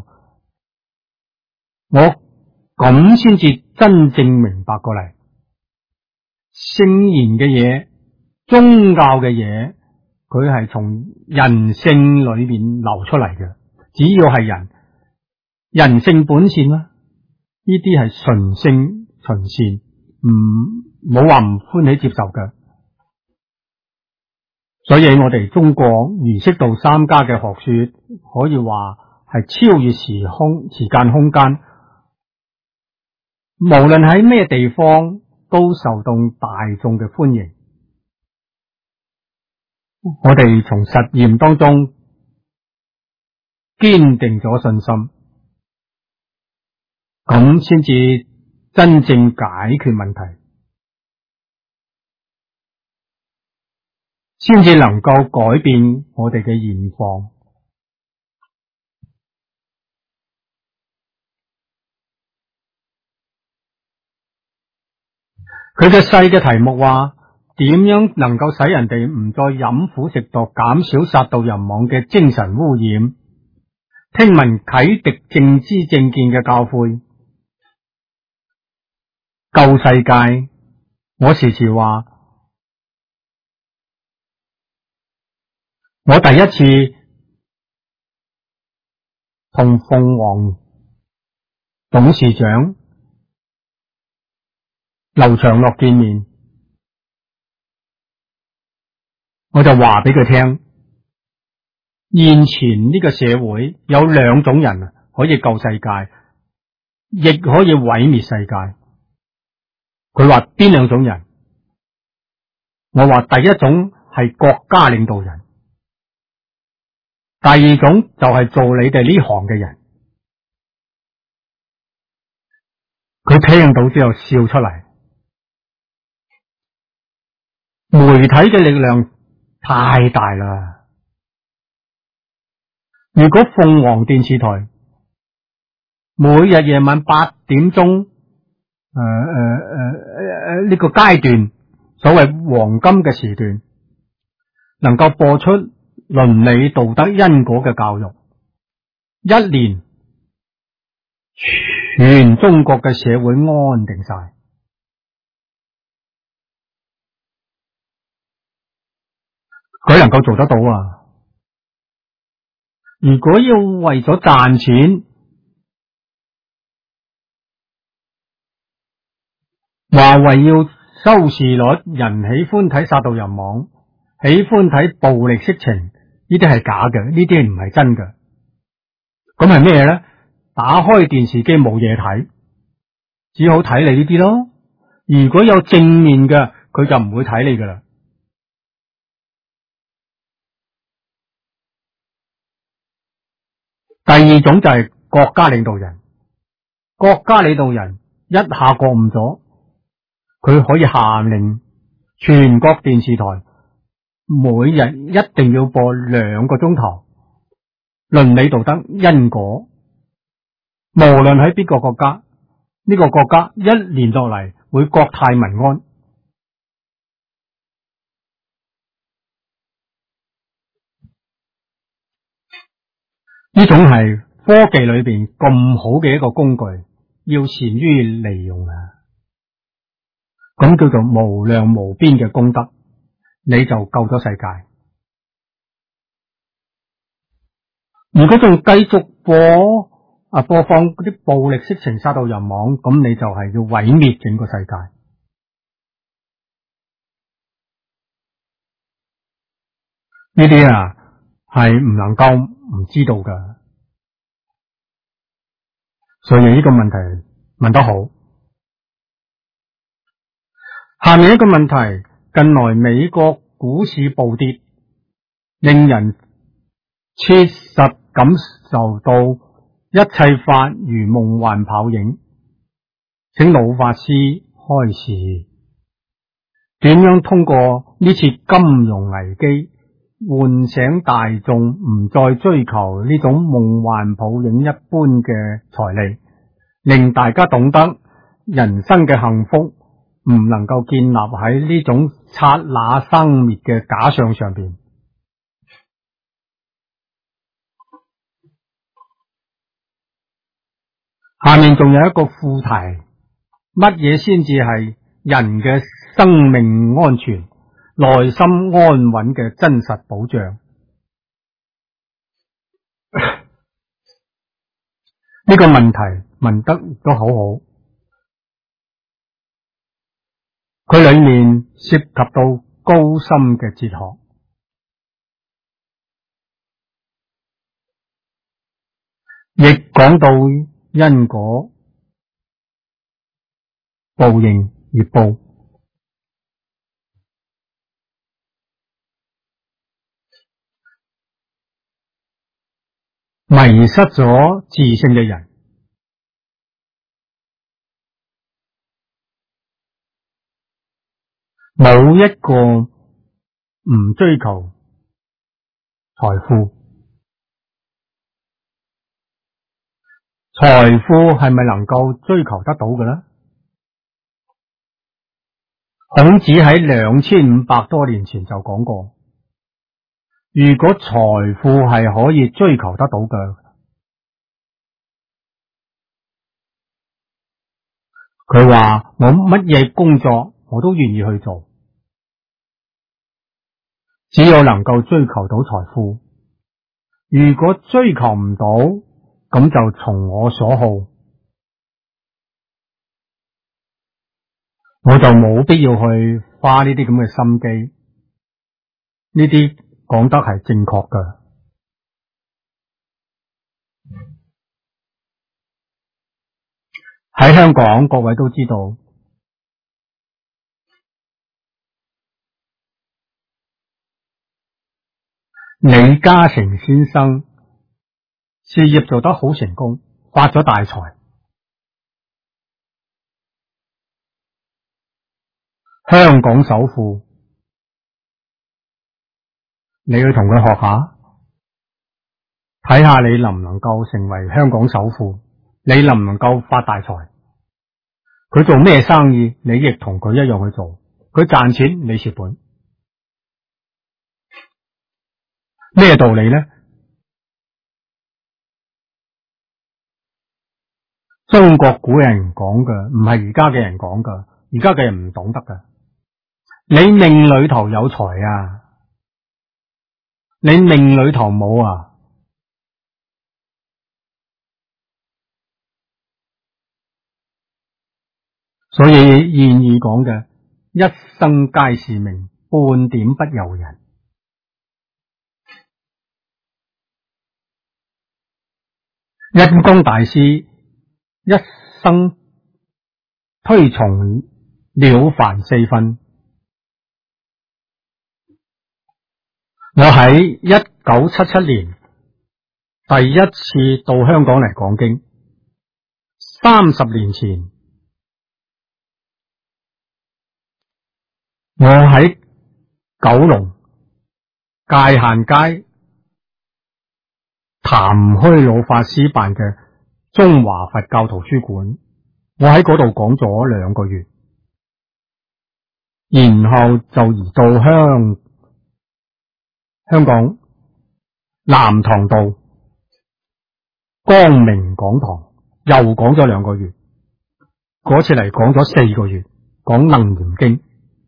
Speaker 1: 我咁先至真正明白過嚟，聖賢嘅嘢、宗教嘅嘢，佢係從人性裏面流出嚟嘅。只要係人性本善啦，呢啲係純性純善，冇話唔歡喜接受嘅。所以我哋中國儒釋道三家嘅學說，可以話係超越時間空間。 無論喺咩地方都受到大眾嘅歡迎。我哋從實驗當中堅定咗信心，咁先至真正解決問題，先至能夠改變我哋嘅現況。佢嘅細嘅題目話，點樣能夠使人哋唔再飲苦食毒，減少殺盜淫妄嘅精神污染？聽聞啟迪正知正見嘅教誨，救世界。我時時話，我第一次同鳳凰董事長劉長樂見面，我就話俾佢聽，現前呢個社會有兩種人可以救世界，亦可以毀滅世界。佢話邊兩種人？我話第一種係國家領導人，第二種就係做你哋呢行嘅人。佢聽到之後笑出嚟。媒體嘅力量太大啦！如果鳳凰電視台每日夜晚8點鐘，呢個階段，所謂黃金嘅時段，能夠播出倫理道德因果嘅教育，一年全中國嘅社會安定晒。佢能夠做得到啊！如果要為咗賺錢，話為要收視率，人喜歡睇殺盜淫妄，喜歡睇暴力色情，呢啲係假嘅，呢啲唔係真嘅。咁係咩咧？打開電視機冇嘢睇，只好睇你呢啲咯。如果有正面嘅，佢就唔會睇你噶啦。第二種就係國家領導人，國家領導人一下覺悟咗，佢可以下令全國電視台每日一定要播2個鐘頭倫理道德因果，無論喺邊個國家，呢個國家一年落嚟會國泰民安。呢種係科技裏邊咁好嘅一個工具，要善於利用啊！咁叫做無量無邊嘅功德，你就救咗世界。如果仲繼續播放嗰啲暴力色情殺盜淫妄，咁你就係要毀滅整個世界。呢啲係唔能夠唔知道噶，所以呢個問題問得好。下面一個問題，近來美國股市暴跌，令人切實感受到一切法如夢幻泡影。請老法師開示，點樣通過呢次金融危機喚醒大眾，唔再追求呢種夢幻泡影一般嘅財利，令大家懂得人生嘅幸福唔能夠建立喺呢種剎那生滅嘅假象上邊。下面仲有一個副題，乜嘢先至係人嘅生命安全、內心安穩嘅真實保障？呢個問題問得都好好，佢裏面涉及到高深嘅哲學，亦講到因果， 報應業報。迷失咗自性嘅人，冇一個唔追求財富。財富係咪能夠追求得到嘅呢？孔子喺2500多年前就講過，如果財富係可以追求得到嘅，佢話我乜嘢工作我都願意去做，只有能夠追求到財富。如果追求唔到，咁就從我所好，我就冇必要去花呢啲咁嘅心機。呢啲講得係正確㗎。喺香港，各位都知道，李嘉誠先生事業做得好成功，發咗大財。香港首富，你去同佢學下，睇下你能唔能夠成為香港首富，你能唔能夠發大財。佢做咩生意，你亦同佢一樣去做。佢賺錢，你蝕本。咩道理呢？中國古人講嘅，唔係而家嘅人講嘅，而家嘅人唔懂得㗎。你命裏頭有財啊，你命裏頭冇啊。所以諺語講嘅，一生皆是命，半點不由人。印光大師一生推崇了凡四訓。我喺1977年第一次到香港嚟講經，30年前，我喺九龍界限街譚虛老法師辦嘅中華佛教圖書館，我喺嗰度講咗2個月，然後就移到香港南塘道光明講堂，又講咗2個月。嗰次嚟講咗4個月，講楞嚴經。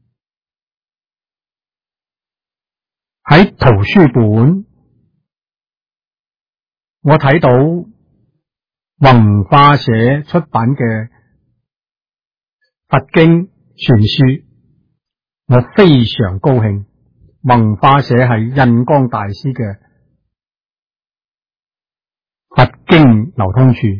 Speaker 1: 喺圖書館，我睇到弘化社出版嘅佛經全書，我非常高興。弘化社係印光大師嘅佛經流通處，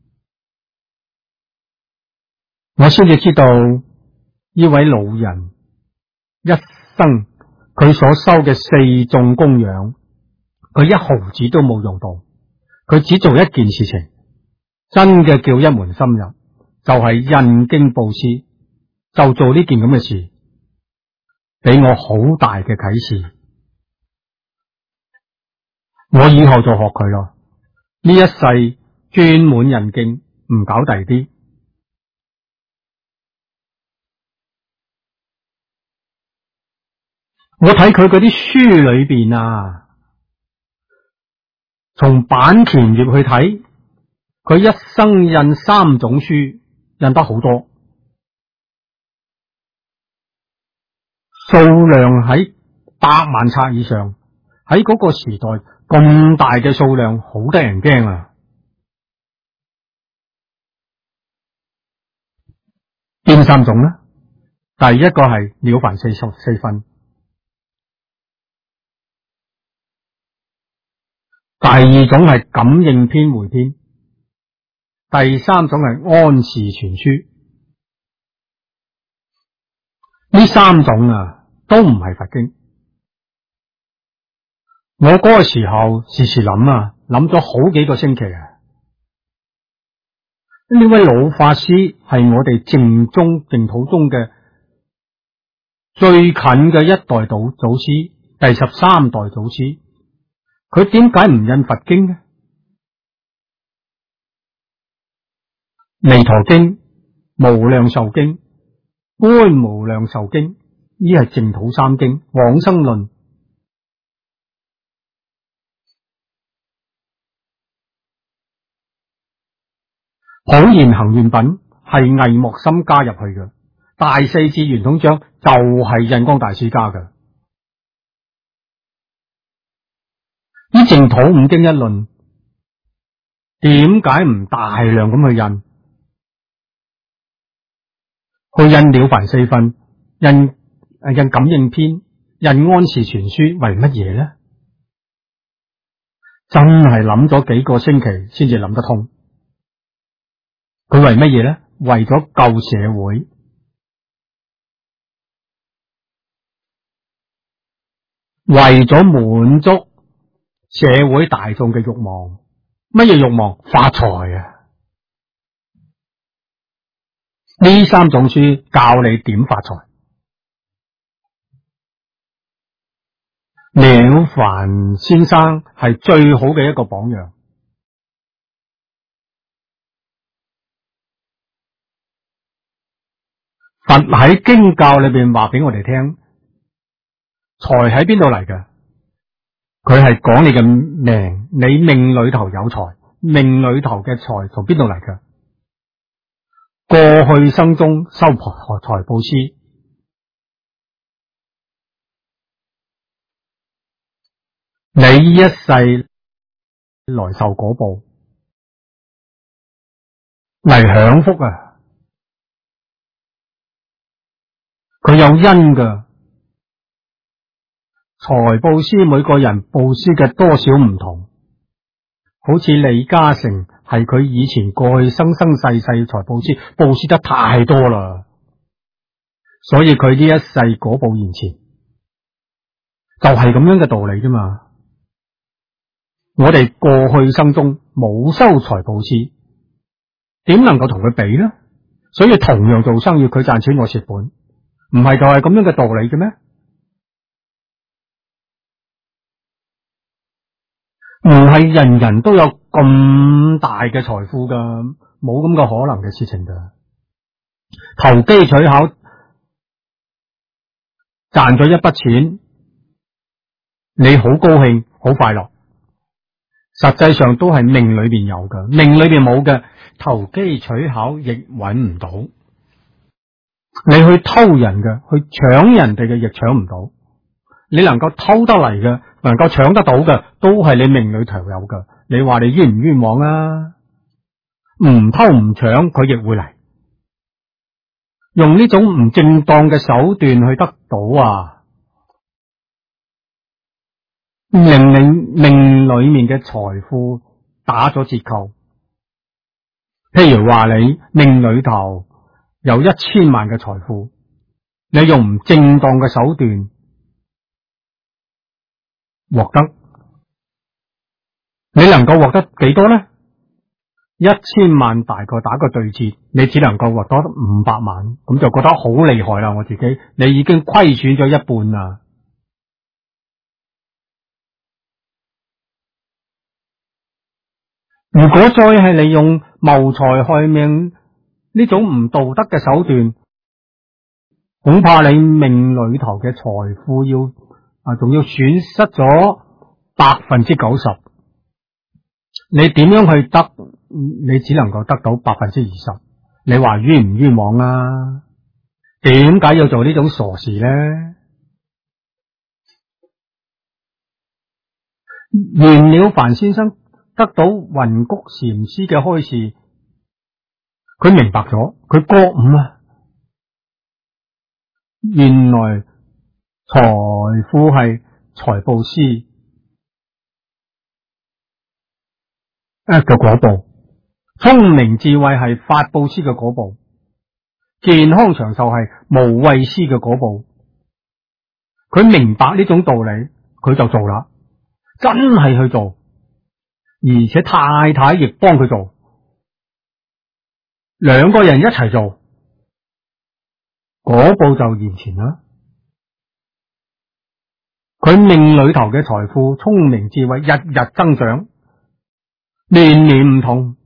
Speaker 1: 我先至知道呢位老人一生佢所修嘅4眾供養，佢1毫子都冇用到，佢只做一件事情，真嘅叫一門深入，就係印經布施，就做呢件咁嘅事，俾我好大嘅啟示。我以後就學佢咯，呢一世專門印經，唔搞第啲。我睇佢嗰啲書裏邊啊，從版權頁去睇，佢一生印3種書，印得好多，數量喺100萬冊以上。喺嗰個時代咁大嘅數量，好得人驚啊！邊3種呢？第一個係了凡四訓，第2種係感應篇回篇，第3種係安時全書。 呢三種啊，都唔係佛經。我嗰個時候時時諗啊，諗咗好幾個星期啊。呢位老法師係我哋淨土中嘅最近嘅一代祖師，第13代祖師。佢點解唔印佛經呢？彌陀經、無量壽經、觀無量壽經，呢係淨土三經。往生論、普賢行願品係魏莫心加入去嘅，大四智圓通章就係印光大師加嘅。呢淨土五經一論，點解唔大量咁去印？去印了凡四訓，印感應篇，印安氏全書，為乜嘢呢？真係諗咗幾個星期先至諗得通。佢為乜嘢呢？為咗救社會，為咗滿足社會大眾嘅慾望。乜嘢慾望？發財啊！呢三種書教你點發財。了凡先生係最好嘅一個榜樣。佛喺經教裏邊話俾我哋聽，財喺邊度嚟嘅？佢係講你嘅命，你命裏頭有財，命裏頭嘅財從邊度嚟嘅？過去生中修財布施，你一世來受果報，嚟享福啊！佢有因噶，財布施每個人布施嘅多少唔同，好似李嘉誠係佢以前過去生世財布施得太多啦，所以佢呢一世果報現前，就係咁樣嘅道理啫嘛。我哋過去生中冇修財布施，點能夠同佢比呢？所以同樣做生意，佢賺錢我蝕本。唔係就係咁樣嘅道理嘅咩？唔係人人都有咁大嘅財富噶，冇咁嘅可能嘅事情噶。投機取巧賺咗一筆錢，你好高興好快樂，實際上都係命裏邊有噶，命裏邊冇嘅，投機取巧亦揾唔到。你去偷人嘅，去搶人哋嘅，亦搶唔到。你能夠偷得嚟嘅，能夠搶得到嘅，都係你命裏頭有嘅。你話你冤唔冤枉啊？唔偷唔搶，佢亦會嚟。用呢種唔正當嘅手段去得到啊，令你命裏面嘅財富打咗折扣。譬如話你命裏頭有1000萬嘅財富，你用唔正當嘅手段獲得，你能夠獲得幾多呢？1000萬大概打個對折，你只能夠獲得500萬，咁就覺得好厲害啦！我自己，你已經虧損咗一半啦。如果再係利用謀財害命呢種唔道德嘅手段，恐怕你命裏頭嘅財富仲要損失咗90%。你點樣去得？你只能夠得到20%。你話冤唔冤枉啊？點解要做呢種傻事呢？袁了凡先生得到雲谷禪師嘅開示，佢明白咗，佢覺悟啊！原來財富係財布施嘅果報，聰明智慧係法布施嘅果報。 健康長壽係無畏師嘅嗰步。佢明白呢種道理，佢就做啦，真係去做，而且太太亦幫佢做，兩個人一齊做，嗰步就現前啦。佢命裏頭嘅財富、聰明智慧日日增長，年年唔同。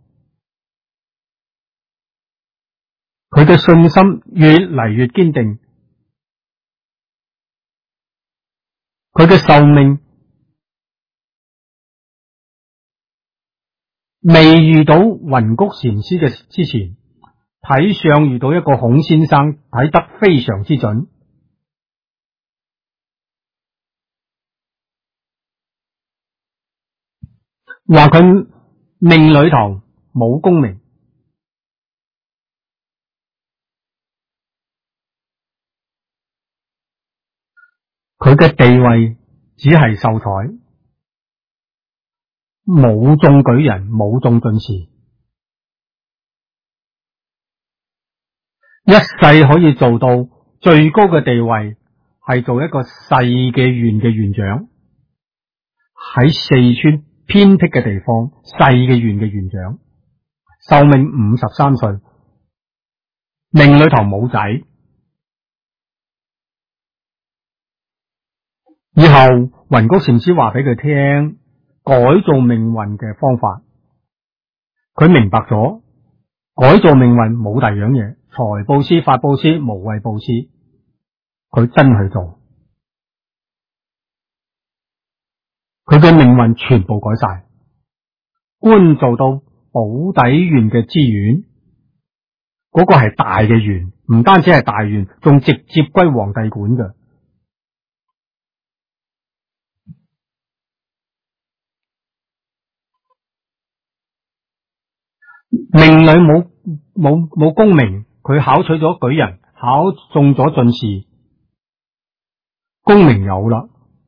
Speaker 1: 佢嘅信心越嚟越堅定，佢嘅壽命未遇到雲谷禪師嘅之前，睇相遇到一個孔先生，睇得非常之準，話佢命裏頭冇功名，佢嘅地位只係秀才，冇中舉人，冇中進士，一世可以做到最高嘅地位，係做一個細嘅縣嘅縣長，喺四川偏僻嘅地方，細嘅縣嘅縣長，壽命53歲，命裏頭冇仔。以後雲谷禪師話俾佢聽改造命運嘅方法，佢明白咗改造命運冇第二樣嘢，財布施、法布施、無畏布施，佢真去做，佢嘅命運全部改晒，官做到寶坻縣嘅知縣，嗰個係大嘅縣，唔單止係大縣，仲直接歸皇帝管嘅。命裏冇功名，佢考取咗舉人，考中咗進士，功名有啦。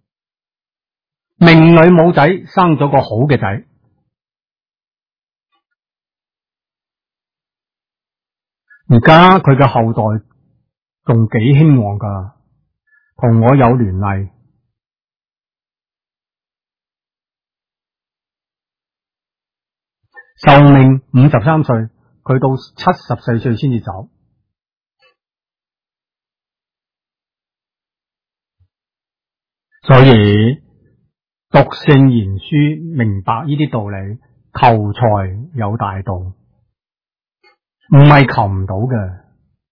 Speaker 1: 命裏冇仔，生咗個好嘅仔。而家佢嘅後代仲幾興旺噶，同我有聯繫。壽命53歲，佢到74歲先至走。所以讀聖賢書，明白呢啲道理，求財有大道，唔係求唔到嘅。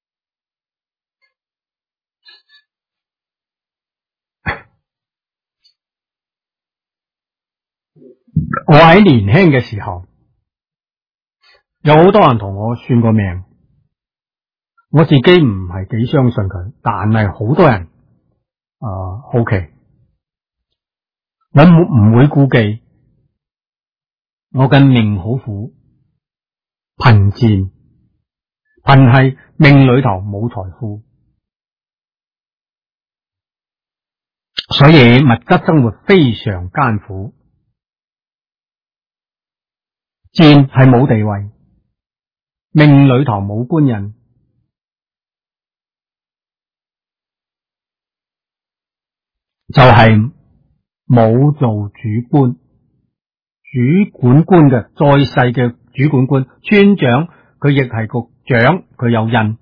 Speaker 1: 我喺年輕嘅時候，有好多人同我算過命，我自己唔係幾相信佢，但係好多人好奇，我唔會顧忌我嘅命好苦，貧賤，貧係命裏頭冇財富，所以物質生活非常艱苦。賤係冇地位，命裏頭冇官人，就係冇做主官、主管官嘅，再細嘅主管官、村長，佢亦係局長，佢有印，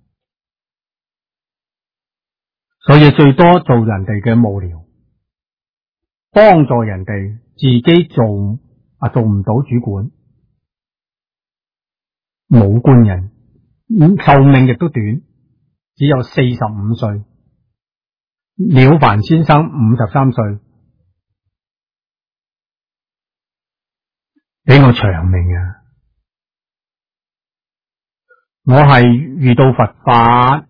Speaker 1: 所以最多做人哋嘅幕僚，幫助人哋，自己做唔到主管，冇官人，壽命亦都短，只有45歲。了凡先生53歲，比我長命啊！我係遇到佛法，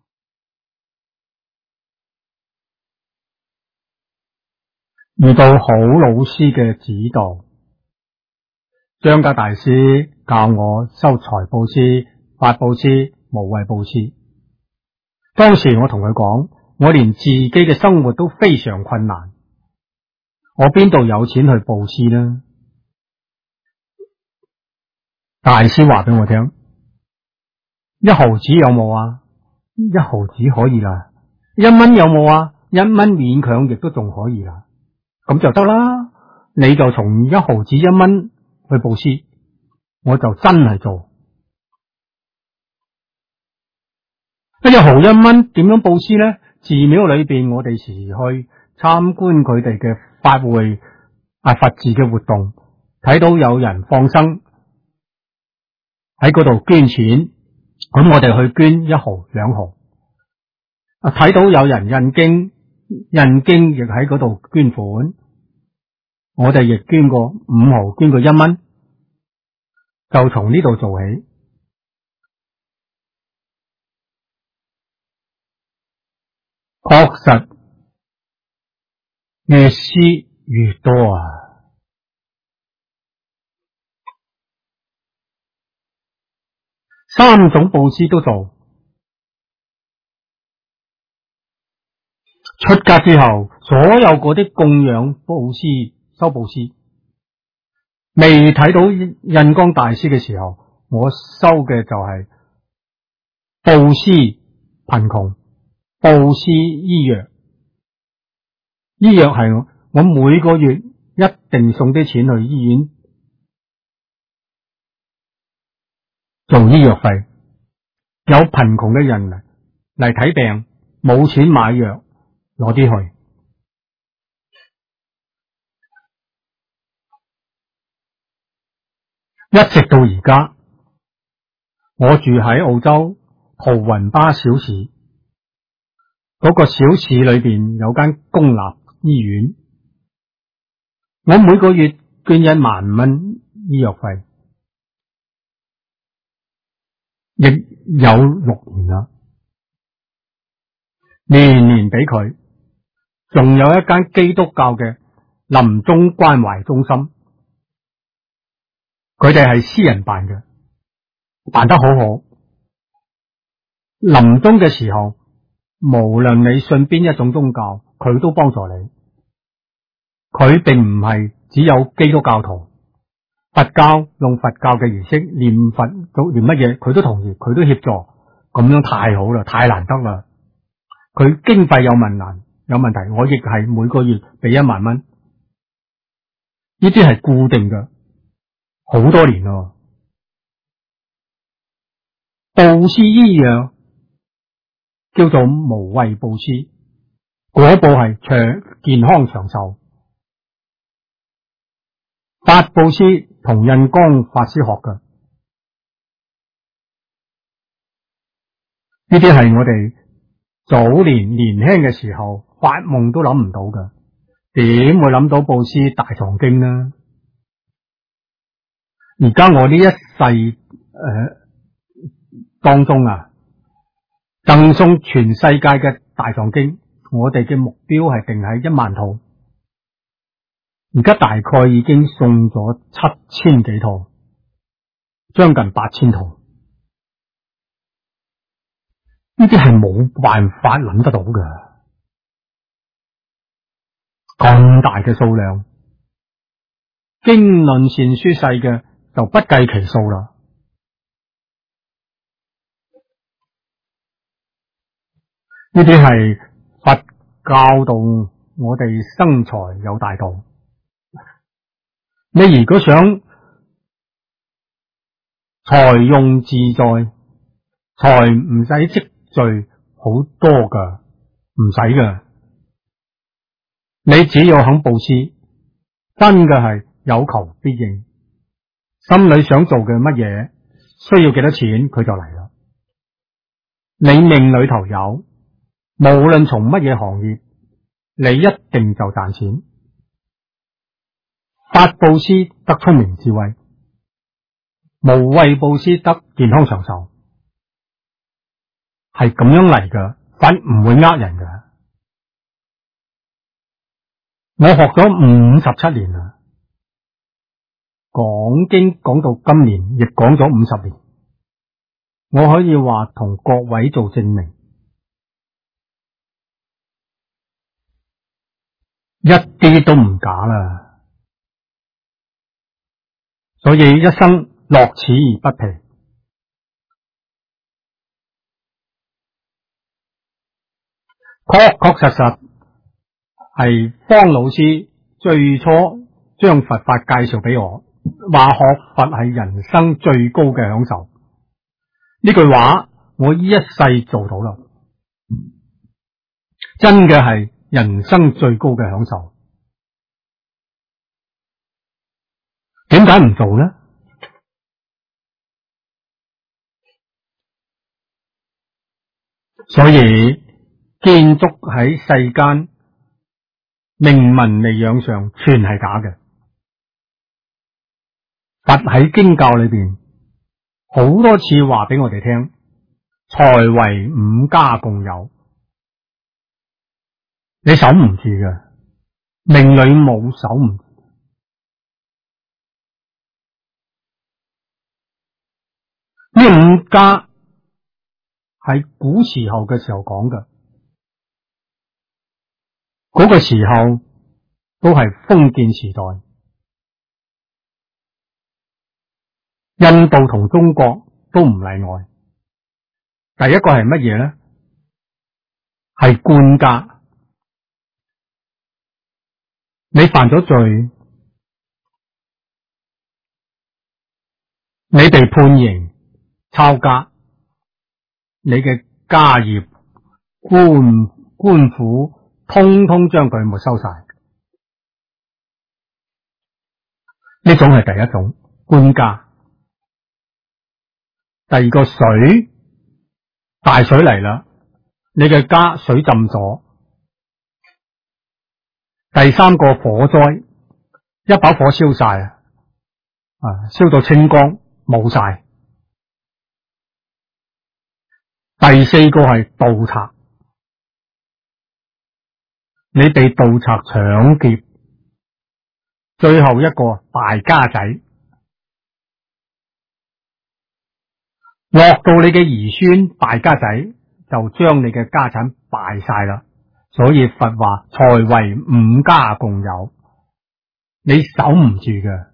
Speaker 1: 遇到好老師嘅指導，張家大師教我修財布施、法布施、無畏布施。當時我同佢講，我連自己嘅生活都非常困難，我邊度有錢去布施呢？大師話俾我聽， 1毫子有冇啊？1毫子可以啦。1蚊有冇啊？1蚊勉強亦都仲可以啦。咁就得啦。你就從1毫子1蚊去布施，我就真係做。1毫1蚊點樣布施呢？寺廟裏邊我哋時去參觀佢哋嘅法會佛寺嘅活動，睇到有人放生喺嗰度捐錢，咁我哋去捐1毫2毫。睇到有人印經亦喺嗰度捐款，我哋亦捐過5毫，捐過1蚊，就從呢度做起。確實越施越多啊！三種布施都做。出家之後，所有嗰啲供養布施、修布施，未睇到印光大師嘅時候，我收嘅就係布施貧窮、布施醫藥。醫藥係我每個月一定送啲錢去醫院做醫藥費。有貧窮嘅人嚟睇病，冇錢買藥，攞啲去。一直到而家，我住喺澳洲圖雲巴小市，嗰個小市裏邊有間公立醫院，我每個月捐1萬蚊醫藥費，亦有6年啦，年年俾佢。仲有一間基督教嘅臨終關懷中心，佢哋係私人辦嘅，辦得好好。臨終嘅時候，無論你信邊一種宗教，佢都幫助你。佢並唔係只有基督教徒，佛教用佛教嘅儀式念佛，念乜嘢佢都同意，佢都協助，咁樣太好啦，太難得啦。佢經費有問題，我亦係每個月俾1萬蚊，呢啲係固定嘅，好多年咯。布施醫藥叫做無畏布施，嗰部係健康長壽。法布施同印光法師學嘅，呢啲係我哋早年年輕嘅時候發夢都諗唔到嘅，點會諗到布施大藏經呢？而家我呢一世當中啊，贈送全世界嘅大藏經，我哋嘅目標係定喺1萬套，而家大概已經送咗7000幾套，將近8000套。呢啲係冇辦法諗得到嘅，咁大嘅數量，經論善書世嘅就不計其數啦。呢啲係佛教導我哋生財有大道。你如果想財用自在，財唔使積聚好多噶，唔使噶。你只要肯布施，真嘅係有求必應。心裏想做嘅乜嘢，需要幾多錢，佢就嚟啦。你命裏頭有，無論從乜嘢行業，你一定就賺錢。法布施得聰明智慧，無畏布施得健康長壽，係咁樣嚟噶，佛唔會呃人噶。我學咗57年啦，講經講到今年，亦講咗50年，我可以話同各位做證明，一啲都唔假啦。所以一生樂此而不疲。 確確實實係方老師最初將佛法介紹俾我，話學佛係人生最高嘅享受。呢句話我一世做到啦，真嘅係人生最高嘅享受。點解唔做呢？所以建築喺世間名聞利養上全係假嘅。佛喺經教裏邊好多次話俾我哋聽，財為五家共有，你守唔住嘅，命裏冇守唔住。呢五家係古時候嘅時候講嘅，嗰個時候都係封建時代。印度同中國都唔例外。第一個係乜嘢咧？係官家。你犯咗罪，你被判刑、抄家，你嘅家業、官府，通通將佢沒收晒。呢種係第一種官家。第二個水，大水嚟啦，你嘅家水浸咗。第三個火災，一把火燒晒燒到清光冇晒。第四個係盜賊，你被盜賊搶劫。最後一個敗家仔，落到你嘅兒孫敗家仔，就將你嘅家產敗晒啦。所以佛話財為五家共有，你守唔住嘅，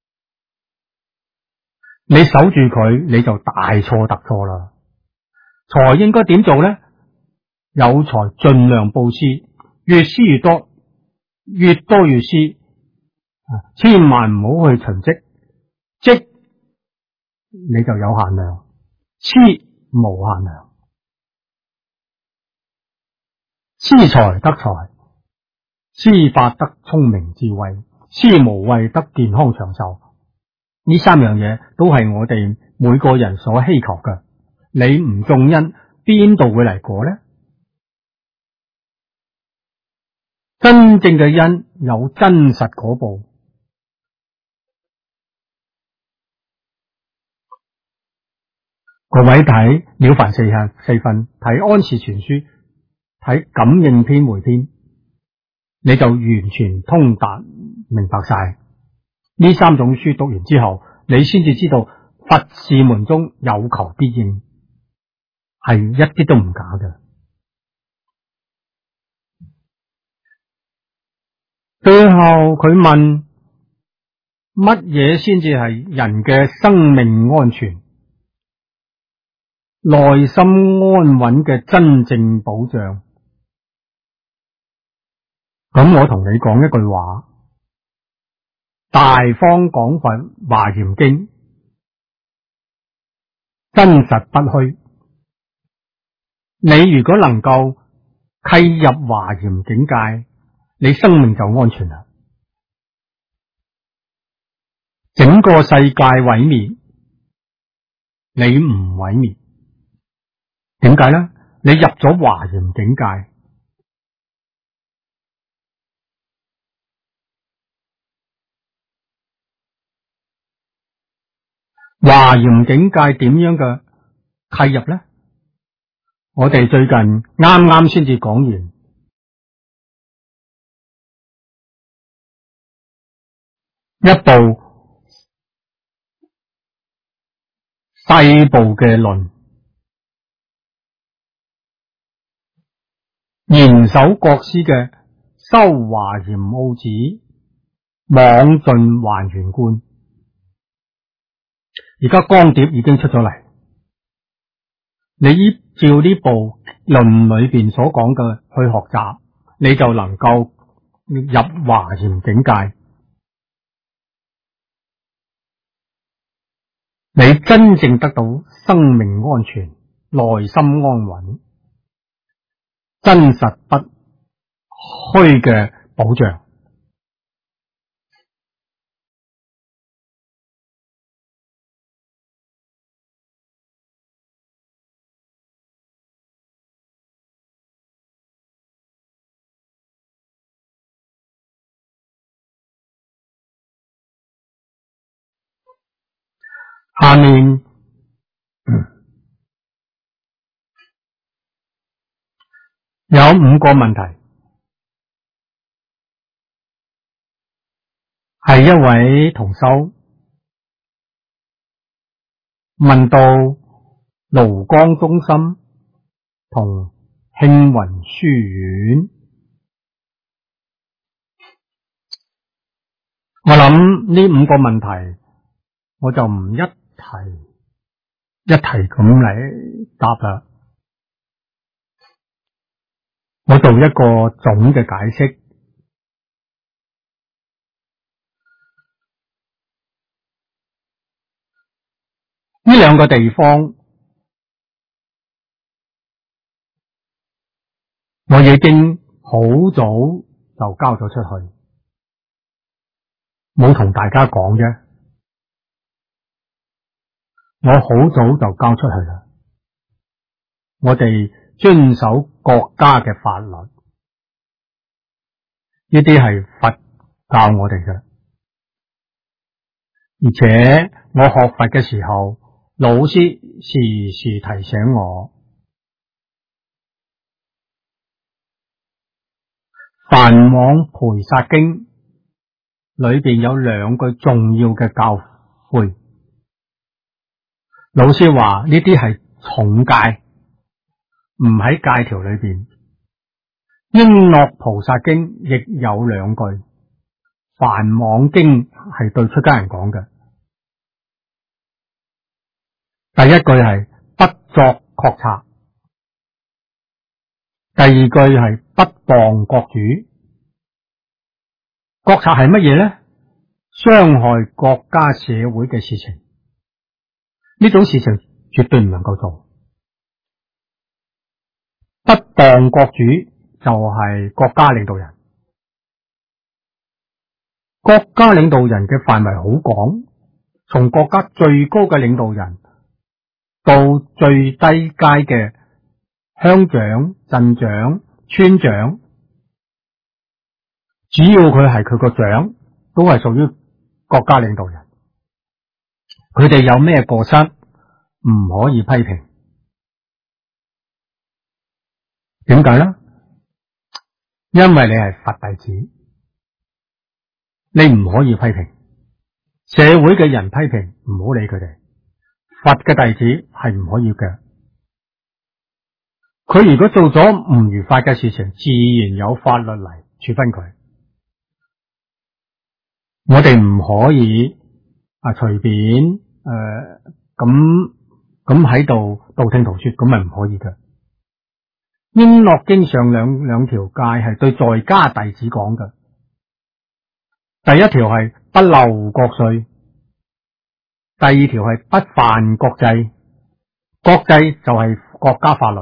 Speaker 1: 你守住佢你就大錯特錯啦。財應該點做呢？有財盡量布施，越施越多，越多越施，千萬唔好去囤積，積你就有限量，施無限量。施財得財，施法得聰明智慧，施無畏得健康長壽。呢三樣嘢都係我哋每個人所希求嘅。你唔種因，邊度會嚟果呢？真正嘅因有真實果報。各位睇《了凡四訓》睇《安氏全書》，睇《感應篇》回篇，你就完全通達明白晒。呢三種書讀完之後，你先至知道佛事門中有求必應，係一啲都唔假嘅。最後佢問乜嘢先至係人嘅生命安全、內心安穩嘅真正保障？咁我同你講一句話，大方廣佛華嚴經，真實不虛。你如果能夠契入華嚴境界，你生命就安全啦。整個世界毀滅，你唔毀滅，點解呢？你入咗華嚴境界。華嚴境界點樣嘅契入呢？我哋最近啱啱先至講完一部細部嘅論，嚴守國師嘅修華嚴奧旨，妄盡還原觀。而家光碟已經出咗嚟， 你依照呢部論裏邊所講嘅去學習，你就能夠入華嚴境界。你真正得到生命安全、內心安穩、真實不虛嘅保障。下面有5個問題，係一位同修問到廬江中心同慶雲書院。我諗呢5個問題，我就唔一題一題咁嚟答啦。我做一個總嘅解釋。呢兩個地方，我已經好早就交咗出去，冇同大家講啫。我好早就交出去啦。我哋遵守國家嘅法律，呢啲係佛教我哋嘅。而且我學佛嘅時候，老師時時提醒我，《梵網菩薩經》裏邊有2句重要嘅教誨。老師話呢啲係重戒，唔喺戒條裏邊。《瓔珞菩薩經》亦有2句，《梵網經》係對出家人講嘅。第一句係不作國賊，第二句係不謗國主。國賊係乜嘢呢？傷害國家社會嘅事情，呢種事情絕對唔能夠做。不謗國主就係國家領導人。國家領導人嘅範圍好廣，從國家最高嘅領導人到最低階嘅鄉長、鎮長、村長，只要佢係佢個長，都係屬於國家領導人。佢哋有咩過失，唔可以批評。點解呢？因為你係佛弟子，你唔可以批評。社會嘅人批評，唔好理佢哋。佛嘅弟子係唔可以嘅。佢如果做咗唔如法嘅事情，自然有法律嚟處分佢。我哋唔可以隨便咁喺度道聽途說，咁咪唔可以嘅。瓔珞經上兩條戒係對在家弟子講嘅。第一條係不漏國稅，第二條係不犯國制。國制就係國家法律，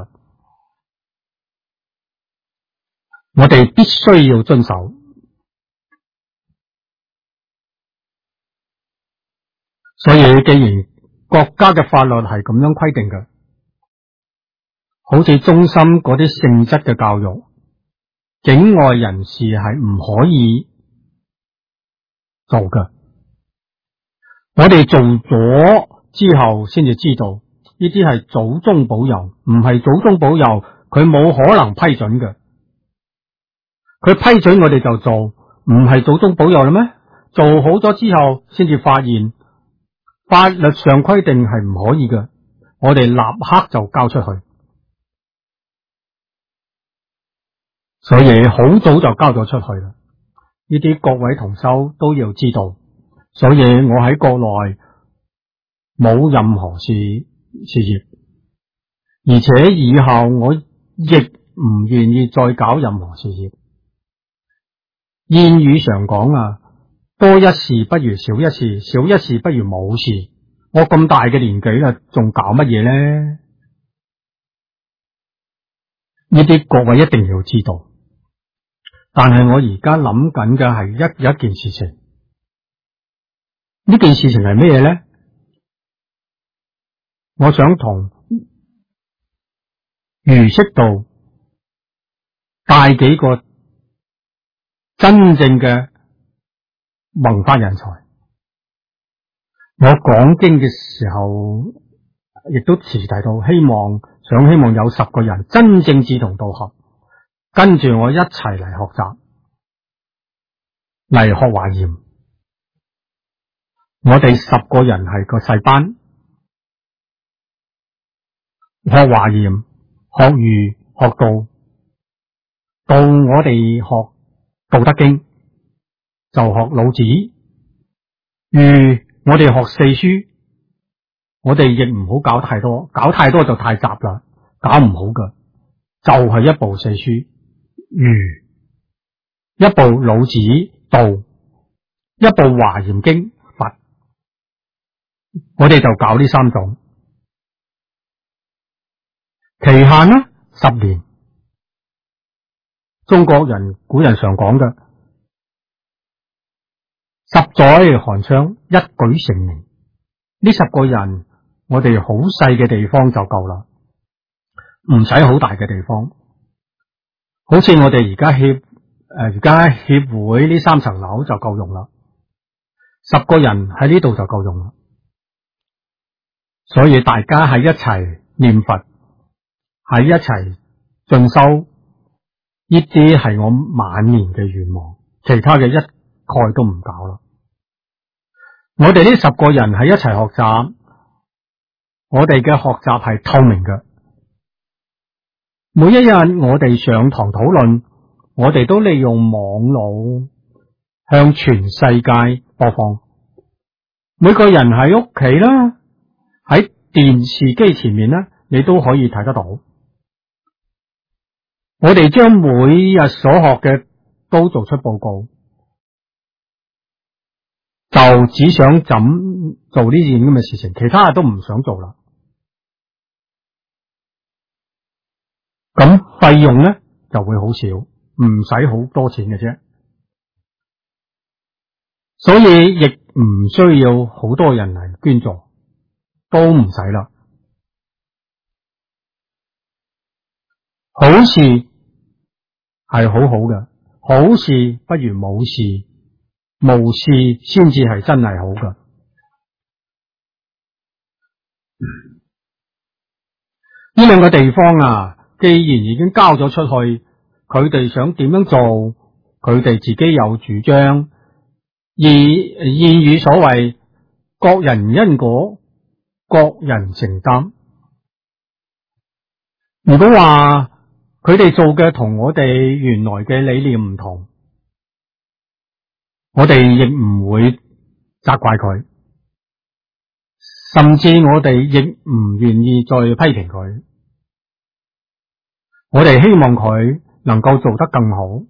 Speaker 1: 我哋必須要遵守。所以既然國家嘅法律係咁樣規定嘅，好似中心嗰啲性質嘅教育，境外人士係唔可以做嘅。我哋做咗之後先至知道，呢啲係祖宗保佑，唔係祖宗保佑，佢冇可能批准嘅。佢批准我哋就做，唔係祖宗保佑啦咩？做好咗之後先至發現法律上規定係唔可以嘅，我哋立刻就交出去。所以好早就交咗出去啦。呢啲各位同修都要知道。所以我喺國內冇任何事業， 而且以後我亦唔願意再搞任何事業。諺語常講啊，多一事不如少一事，少一事不如冇事。我咁大嘅年紀啦，仲搞乜嘢咧？呢啲各位一定要知道。但係我而家諗緊嘅係一件事情，呢件事情係咩咧？我想同儒釋道帶幾個真正嘅文化人才。我講經嘅時候，亦都時提到希望有10個人真正志同道合，跟住我一齊嚟學習，嚟學華嚴。我哋10個人係個細班，學華嚴、學儒、學道，到我哋學道德經就學老子，儒我哋學四書。我哋亦唔好搞太多，搞太多就太雜啦，搞唔好噶。就係一部四書，儒一部老子道，一部華嚴經佛，我哋就搞呢3種。期限呢10年。中國人古人常講嘅10載寒窗，一舉成名。呢10個人，我哋好細嘅地方就夠啦，唔使好大嘅地方。好似我哋而家協會呢3層樓就夠用啦，10個人喺呢度就夠用啦。所以大家喺一齊念佛，喺一齊進修，呢啲係我晚年嘅願望，其他嘅一概都唔搞啦。我哋呢10個人喺一齊學習，我哋嘅學習係透明嘅。每一日我哋上堂討論，我哋都利用網絡向全世界播放。每個人喺屋企啦，喺電視機前面啦，你都可以睇得到。我哋將每日所學嘅都做出報告，就只想怎做呢件咁嘅事情，其他都唔想做啦。咁費用咧就會好少，唔使好多錢嘅啫。所以亦唔需要好多人嚟捐助，都唔使啦。好事係好好嘅，好事不如冇事，無事先至係真係好嘅。呢兩個地方啊，既然已經交咗出去，佢哋想點樣做，佢哋自己有主張。而諺語所謂各人因果，各人承擔。如果話佢哋做嘅同我哋原來嘅理念唔同，我哋亦唔會責怪佢，甚至我哋亦唔願意再批評佢。我哋希望佢能夠做得更好。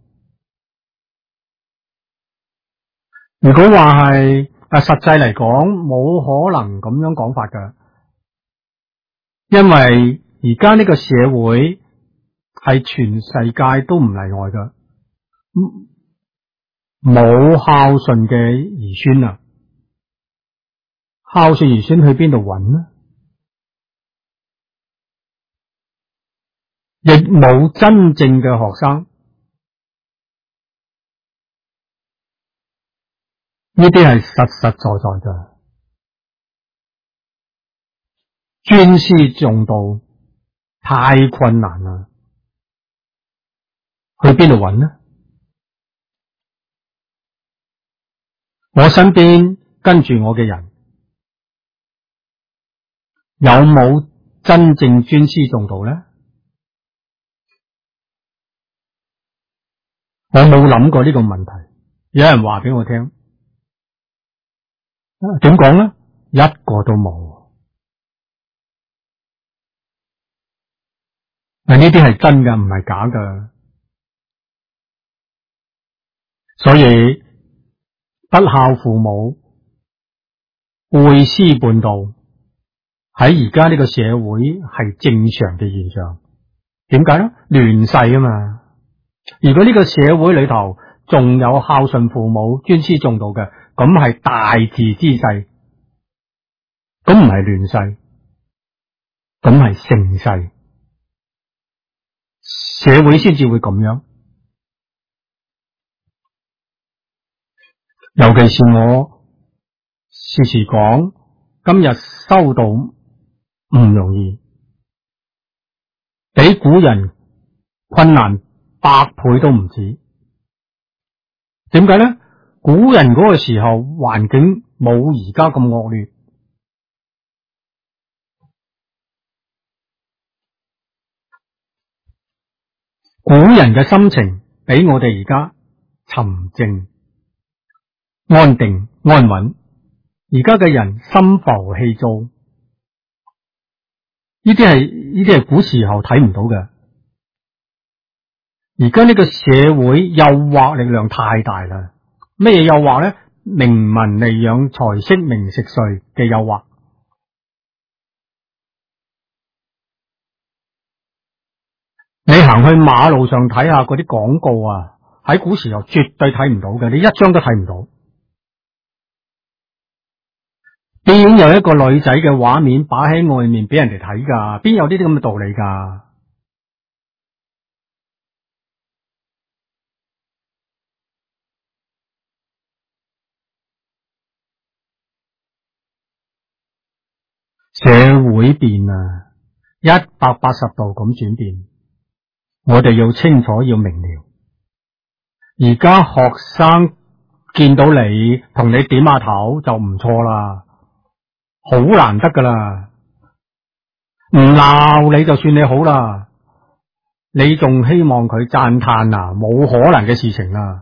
Speaker 1: 如果話係實際嚟講，冇可能咁樣講法㗎，因為而家呢個社會係全世界都唔例外㗎，冇孝順嘅兒孫啊，孝順兒孫去邊度揾呢？亦冇真正嘅學生。呢啲係實實在在嘅，尊師重道太困難啦，去邊度揾呢？我身邊跟住我嘅人，有冇真正尊師重道呢？我冇諗過呢個問題，有人話俾我聽，點講呢？一個都冇。 呢啲係真嘅，唔係假嘅。所以不孝父母、背師叛道喺而家呢個社會係正常嘅現象。點解咧？亂世啊嘛。如果呢個社會裏頭仲有孝順父母、尊師重道嘅，咁係大治之世，咁唔係亂世，咁係盛世，社會先至會咁樣。尤其是我時時講，今日修道唔容易，比古人困難100倍都唔止。點解咧？古人嗰個時候環境冇而家咁惡劣，古人嘅心情比我哋而家沉靜、安定、安穩。而家嘅人心浮氣躁，呢啲係古時候睇唔到嘅。而家呢個社會誘惑力量太大啦。咩嘢誘惑咧？名聞利養、財色名食睡嘅誘惑。你行去馬路上睇下嗰啲廣告啊，喺古時候絕對睇唔到嘅，你一張都睇唔到。邊有一個女仔嘅畫面擺喺外面俾人哋睇噶？邊有呢啲咁嘅道理噶？社會變啊，180度咁轉變，我哋要清楚要明了。而家學生見到你同你點下頭就唔錯啦，好難得噶啦，唔鬧你就算你好啦，你仲希望佢讚嘆啊？冇可能嘅事情啊！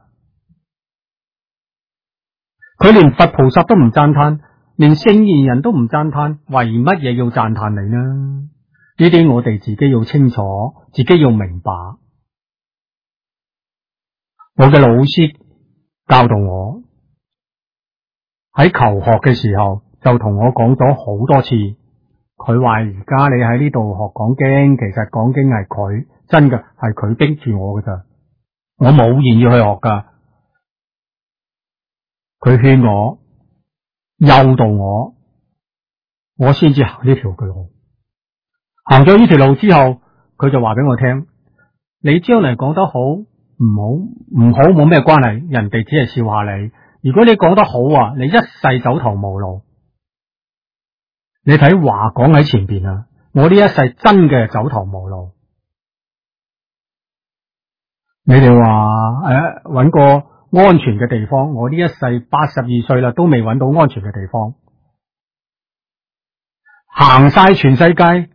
Speaker 1: 佢連佛菩薩都唔讚嘆，連聖賢人都唔讚嘆，為乜嘢要讚嘆你呢？呢啲我哋自己要清楚，自己要明白。我嘅老師教導我喺求學嘅時候就同我講咗好多次，佢話而家你喺呢度學講經，其實講經係佢真嘅，係佢逼住我㗎咋，我冇願意去學噶。佢勸我、誘導我，我先至行呢條嘅路。行咗呢條路之後，佢就話俾我聽：你將來講得好，唔好冇咩關係，人哋只係笑下你。如果你講得好啊，你一世走投無路。你睇話講喺前邊啊，我呢一世真嘅走投無路。你哋話搵個安全嘅地方，我呢一世82歲啦，都未搵到安全嘅地方。行晒全世界，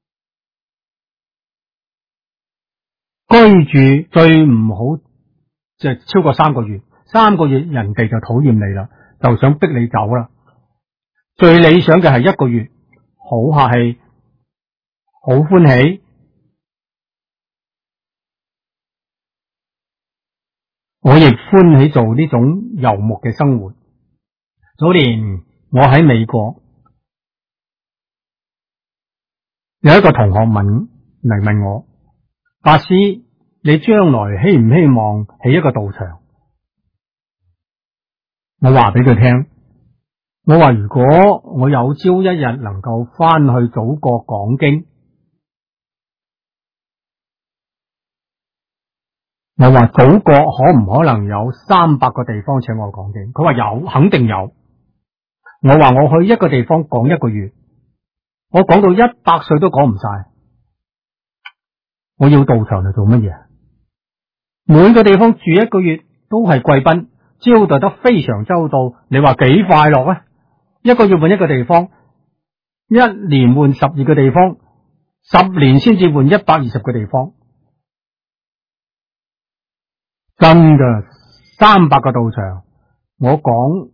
Speaker 1: 居住最唔好就係超過3個月，3個月人哋就討厭你啦，就想逼你走啦。最理想嘅係1個月，好客氣，好歡喜。我亦歡喜做呢種游牧嘅生活。早年我喺美國，有一個同學嚟問我：法師，你將來希唔希望起一個道場？我話俾佢聽，我話如果我有朝一日能夠翻去祖國講經，我話祖國可唔可能有300個地方請我講經？佢話有，肯定有。我話我去一個地方講1個月，我講到100歲都講唔晒。我要道場嚟做乜嘢？每個地方住1個月都係貴賓，招待得非常周到。你話幾快樂啊？1個月換一個地方，1年換12個地方，10年先至換120個地方。真㗎，300個道場，我講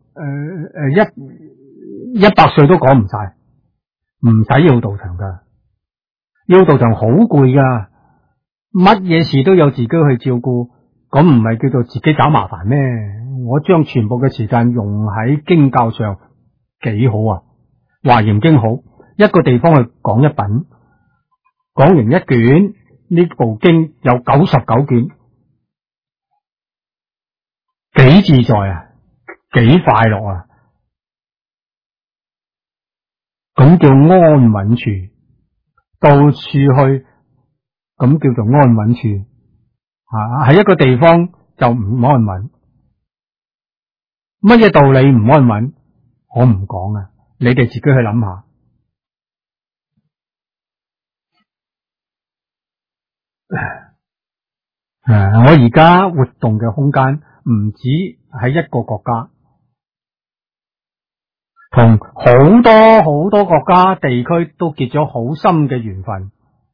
Speaker 1: 100歲都講唔晒，唔使要道場㗎。要道場好攰㗎， 乜嘢事都有自己去照顧，咁唔係叫做自己找麻煩咩？我將全部嘅時間用喺經教上，幾好啊！華嚴經好，一個地方去講一品，講完一卷，呢部經有99卷，幾自在啊，幾快樂啊！咁叫安穩處，到處去，咁叫做安穩處。喺一個地方就唔安穩，乜嘢道理唔安穩？我唔講啊，你哋自己去諗下。我而家活動嘅空間唔止喺一個國家，同好多好多國家地區都結咗好深嘅緣分，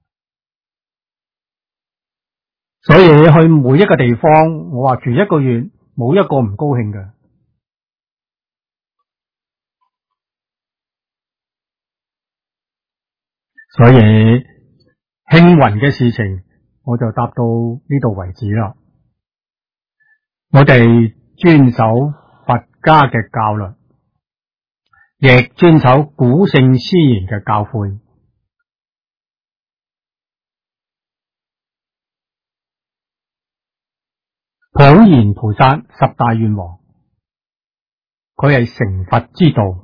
Speaker 1: 所以去每一個地方，我話住一個月，冇一個唔高興嘅。所以慶雲嘅事情，我就答到呢度為止啦。我哋遵守佛家嘅教律，亦遵守古聖先賢嘅教誨。普賢菩薩十大願王，佢係成佛之道。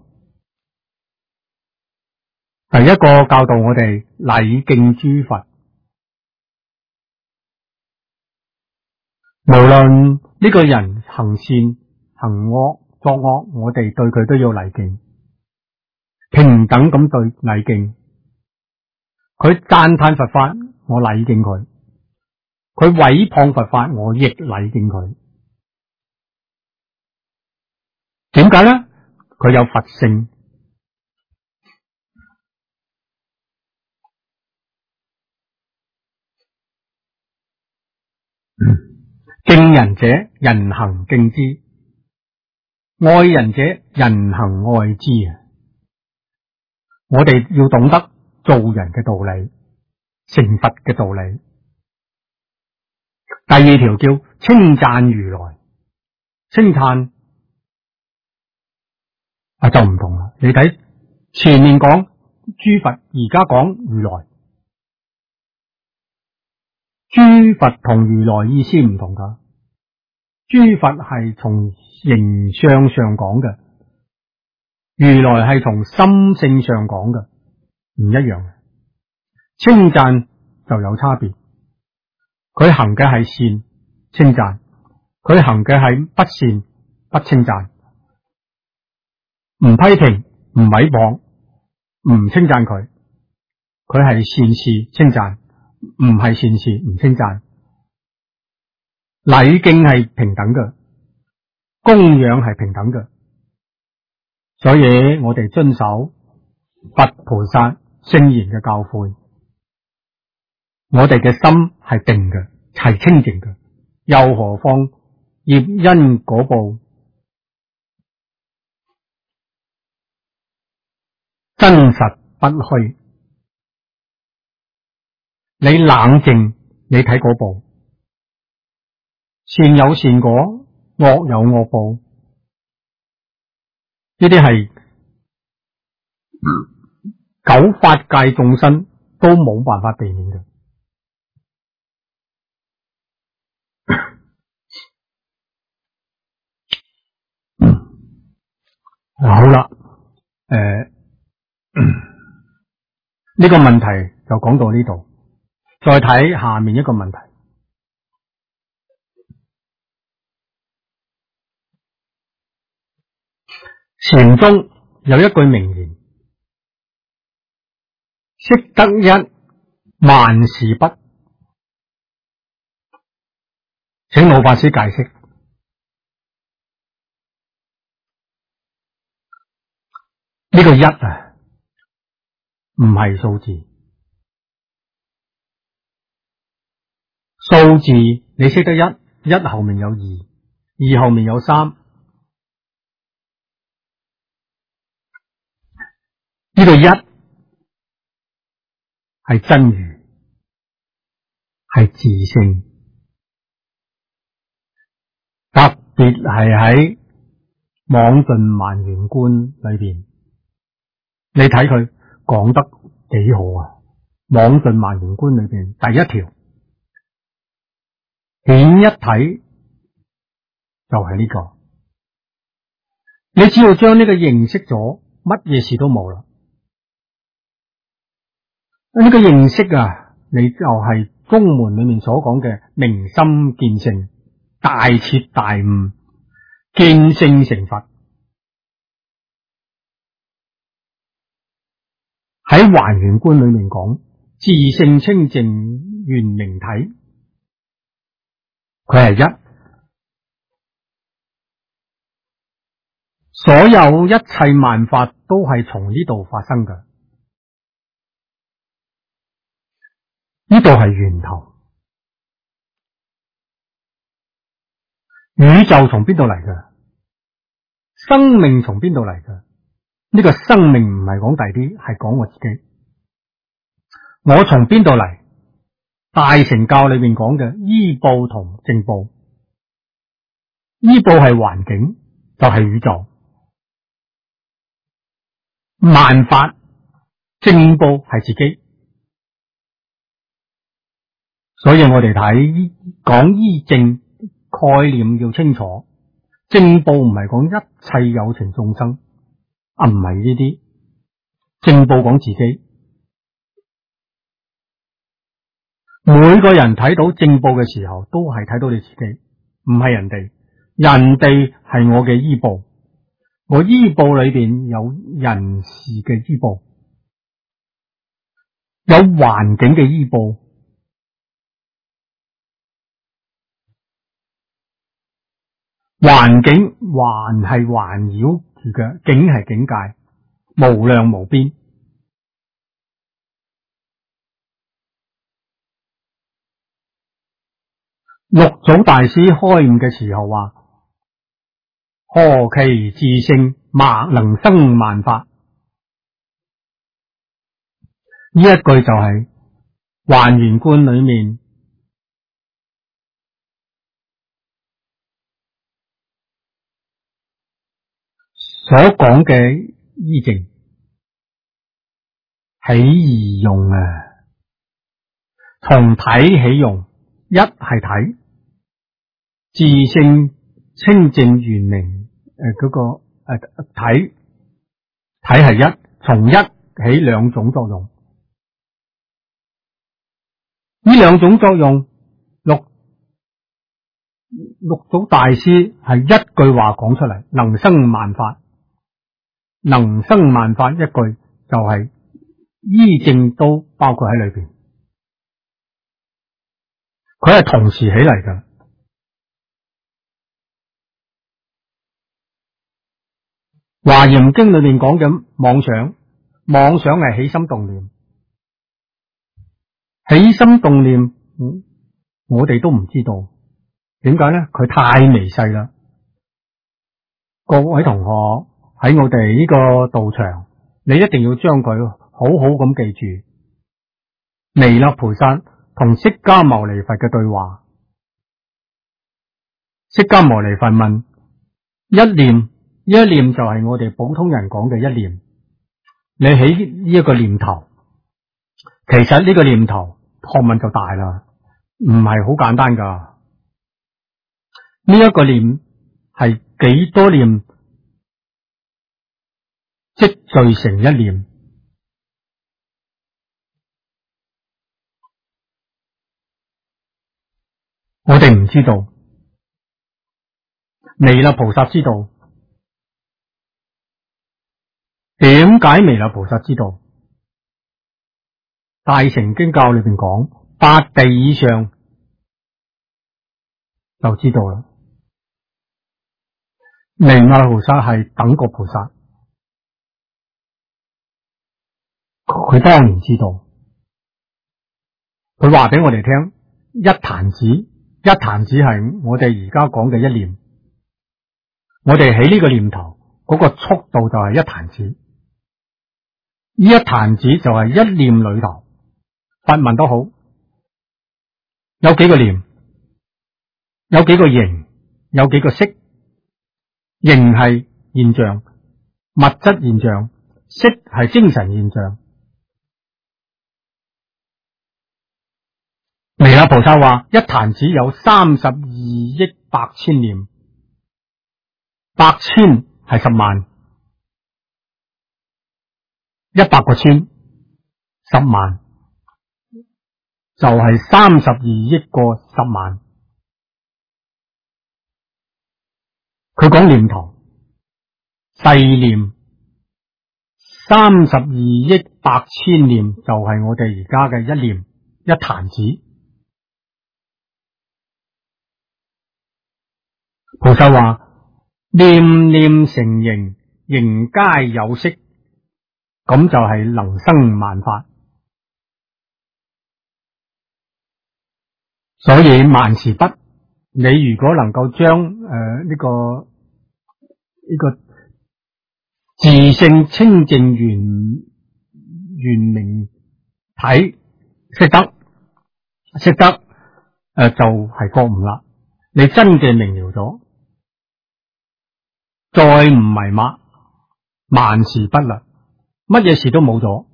Speaker 1: 第一個教導我哋禮敬諸佛，無論呢個人行善行惡作惡，我哋對佢都要禮敬，平等咁對禮敬。佢讚歎佛法，我禮敬佢；佢毀謗佛法，我亦禮敬佢。點解咧？佢有佛性。敬人者，人行敬之；愛人者，人行愛之啊！我哋要懂得做人嘅道理，成佛嘅道理。第二條叫稱讚如來，稱讚就唔同啦。你睇前面講諸佛，而家講如來。諸佛同如來意思唔同噶，諸佛係從形象上講嘅，如來係從心性上講嘅，唔一樣嘅。稱讚就有差別，佢行嘅係善，稱讚；佢行嘅係不善，不稱讚。唔批評，唔毀謗，唔稱讚佢，佢係善事稱讚，唔係善事唔稱讚。禮敬係平等嘅，供養係平等嘅，所以我哋遵守佛菩薩聖賢嘅教誨，我哋嘅心係定嘅，係清淨嘅，又何況業因果報真實不虛。你冷靜，你睇嗰部善有善果，惡有惡報，呢啲係九法界眾生都冇辦法避免嘅。好啦，呢個問題就講到呢度，再睇下面一個問題。禪宗有一句名言：識得一，萬事不。請老法師解釋。呢個一啊，唔係數字。數字你識得一，一後面有二，二後面有三。呢個一係真如， 係自性，特別係喺妄盡還原觀裏邊，你睇佢講得幾好啊！妄盡還原觀裏邊第一條顯一體就係呢個，你只要將呢個認識咗，乜嘢事都冇啦。呢個認識啊，你就係宗門裏面所講嘅明心見性、大徹大悟、見性成佛。喺還原觀裏面講自性清淨圓明體，佢係一，所有一切萬法都係從呢度發生嘅，呢度係源頭。宇宙從邊度嚟嘅？生命從邊度嚟嘅？呢個生命唔係講第啲，係講我自己。我從邊度嚟？大乘教裏面講嘅依報同正報，依報係環境，就係宇宙萬法，正報係自己。所以我哋睇講依正概念要清楚，正報唔係講一切有情眾生，唔係呢啲，正報講自己。每個人睇到正報嘅時候，都係睇到你自己，唔係人哋。人哋係我嘅依報，我依報裏邊有人事嘅依報，有環境嘅依報。環境環係環繞住嘅，境係境界，無量無邊。六祖大師開悟嘅時候話：何其自性，莫能生萬法。呢一句就係還原觀裏面所講嘅依正，起而用啊，從體起用，一係體，自性清淨圓明體係一，從一起兩種作用。呢兩種作用，六祖大師係一句話講出嚟，能生萬法。能生萬法一句就係依正都包括喺裏邊，佢係同時起嚟嘅。華嚴經裏面講緊妄想，妄想係起心動念，起心動念，我哋都唔知道點解咧？佢太微細啦。各位同學喺我哋呢個道場，你一定要將佢好好咁記住。彌勒菩薩同釋迦牟尼佛嘅對話，釋迦牟尼佛問：一念就係我哋普通人講嘅一念，你起呢一個念頭，其實呢個念頭學問就大啦，唔係好簡單噶。呢一個念係幾多念積聚成一念？我哋唔知道，彌勒菩薩知道。點解彌勒菩薩知道？大乘經教裏邊講，八地以上就知道啦。彌勒菩薩係等覺菩薩，佢當然知道。佢話俾我哋聽，一彈指係我哋而家講嘅一念，我哋起呢個念頭嗰個速度就係一彈指。呢一彈指就係一念裏頭，佛問都好， 有幾個念，有幾個形，有幾個色。形係現象，物質現象；色係精神現象。彌勒菩薩話：一彈指有32億8千念，百千係10萬，100個千10萬，就係32億個10萬。佢講念頭細念32億8千念，就係我哋而家嘅一念一彈指。菩薩話：念念成形，形皆有色，咁就係能生萬法。所以萬事不，你如果能夠將呢個自性清淨圓明體識得就係覺悟啦。你真嘅明了咗，再唔迷惑，萬事不啦，乜嘢事都冇咗。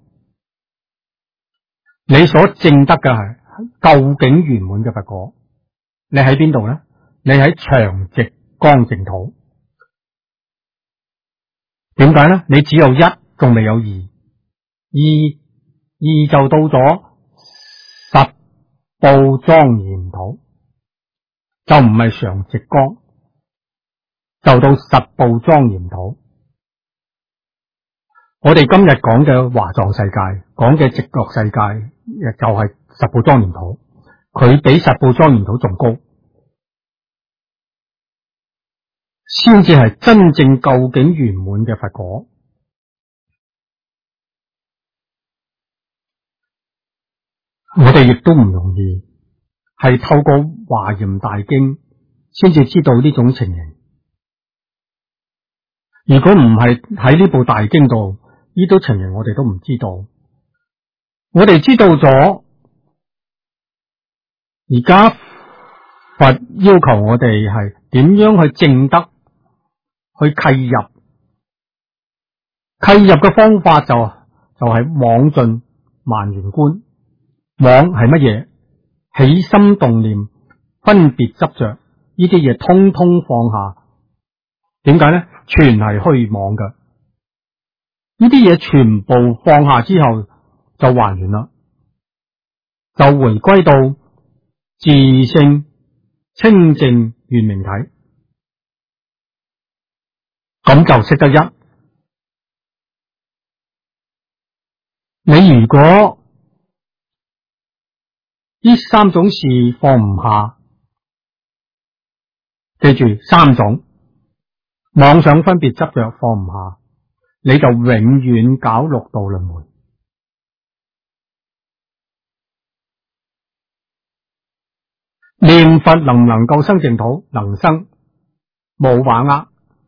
Speaker 1: 你所證得嘅係究竟圓滿嘅佛果。你喺邊度咧？你喺長寂光淨土。點解咧？你只有一，仲未有二，二就到咗實報莊嚴土，就唔係常寂光，就到實報莊嚴土。我哋今日講嘅華藏世界，講嘅極樂世界，就係實報莊嚴土，佢比實報莊嚴土仲高，先至係真正究竟圓滿嘅佛果。我哋亦都唔容易，係透過華嚴大經先至知道呢種情形。如果唔係喺呢部大經度，呢種情形我哋都唔知道。我哋知道咗，而家佛要求我哋係點樣去證得，去契入。契入嘅方法就係妄進萬緣觀。妄係乜嘢？起心動念、分別執着，呢啲嘢通通放下。點解咧？全係虛妄嘅。呢啲嘢全部放下之後，就還原啦，就回歸到自性清淨圓明體，咁就識得一。你如果呢三種事放唔下，記住三種：妄想、分別、執着放唔下，你就永遠搞六道輪迴。念佛能唔能夠生淨土？能生，冇把握。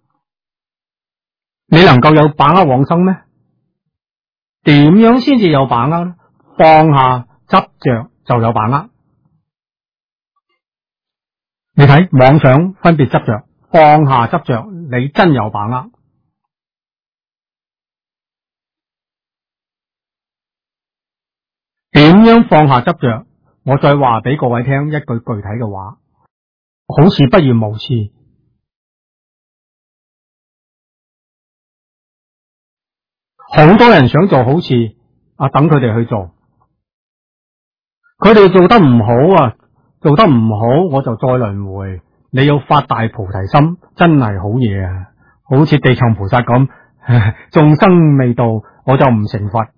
Speaker 1: 你能夠有把握往生咩？點樣先至有把握呢？放下執着就有把握。你睇妄想、分別、執着，放下執着，你真有把握。點樣放下執着？我再話俾各位聽一句具體嘅話：好事不如無事。好多人想做好事，等佢哋去做。佢哋做得唔好，做得唔好，我就再輪迴。你要發大菩提心，真係好嘢啊！好似地藏菩薩咁，眾生未到，我就唔成佛。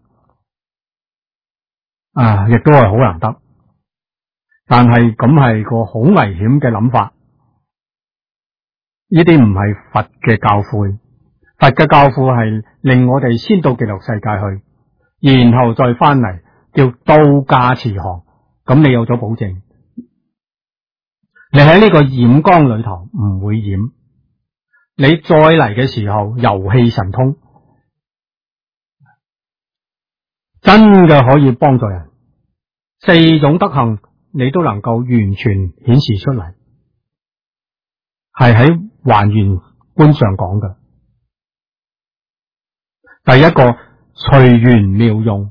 Speaker 1: 亦都係好難得。但係咁係個好危險嘅諗法。呢啲唔係佛嘅教誨。佛嘅教誨係令我哋先到極樂世界去，然後再翻嚟，叫到家慈航。咁你有咗保證，你喺呢個染缸裏頭唔會染。你再嚟嘅時候遊戲神通，真嘅可以幫助人。四種德行你都能夠完全顯示出嚟，係喺還原觀上講嘅。第一個隨緣妙用，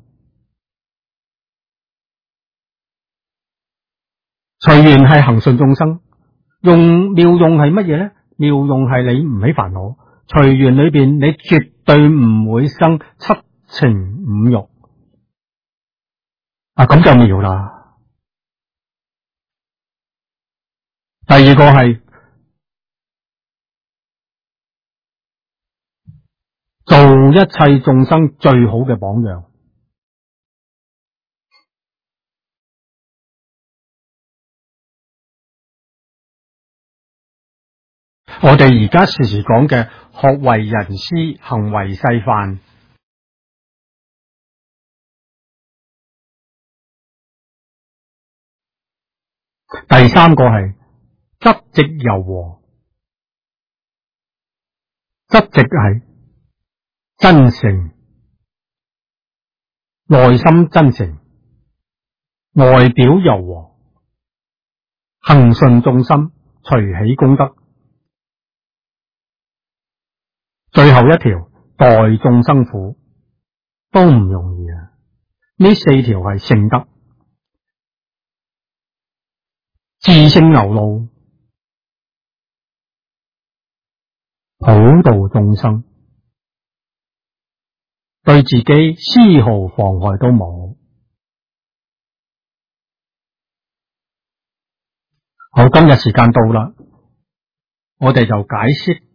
Speaker 1: 隨緣係恒順眾生，妙用係乜嘢咧？妙用係你唔起煩惱，隨緣裏邊你絕對唔會生七情五欲，咁就妙啦。第二個係做一切眾生最好嘅榜樣。我哋而家時時講嘅學為人師，行為示範。第三個係質直柔和，質直係真誠，內心真誠，外表柔和，恒順眾生，隨喜功德。最後一條代眾生苦，都唔容易啊！呢四條係聖德，自性流露，普度眾生，對自己絲毫妨害都冇。好，今日時間到啦，我哋就解釋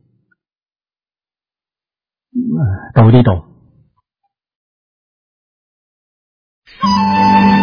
Speaker 1: 到呢度。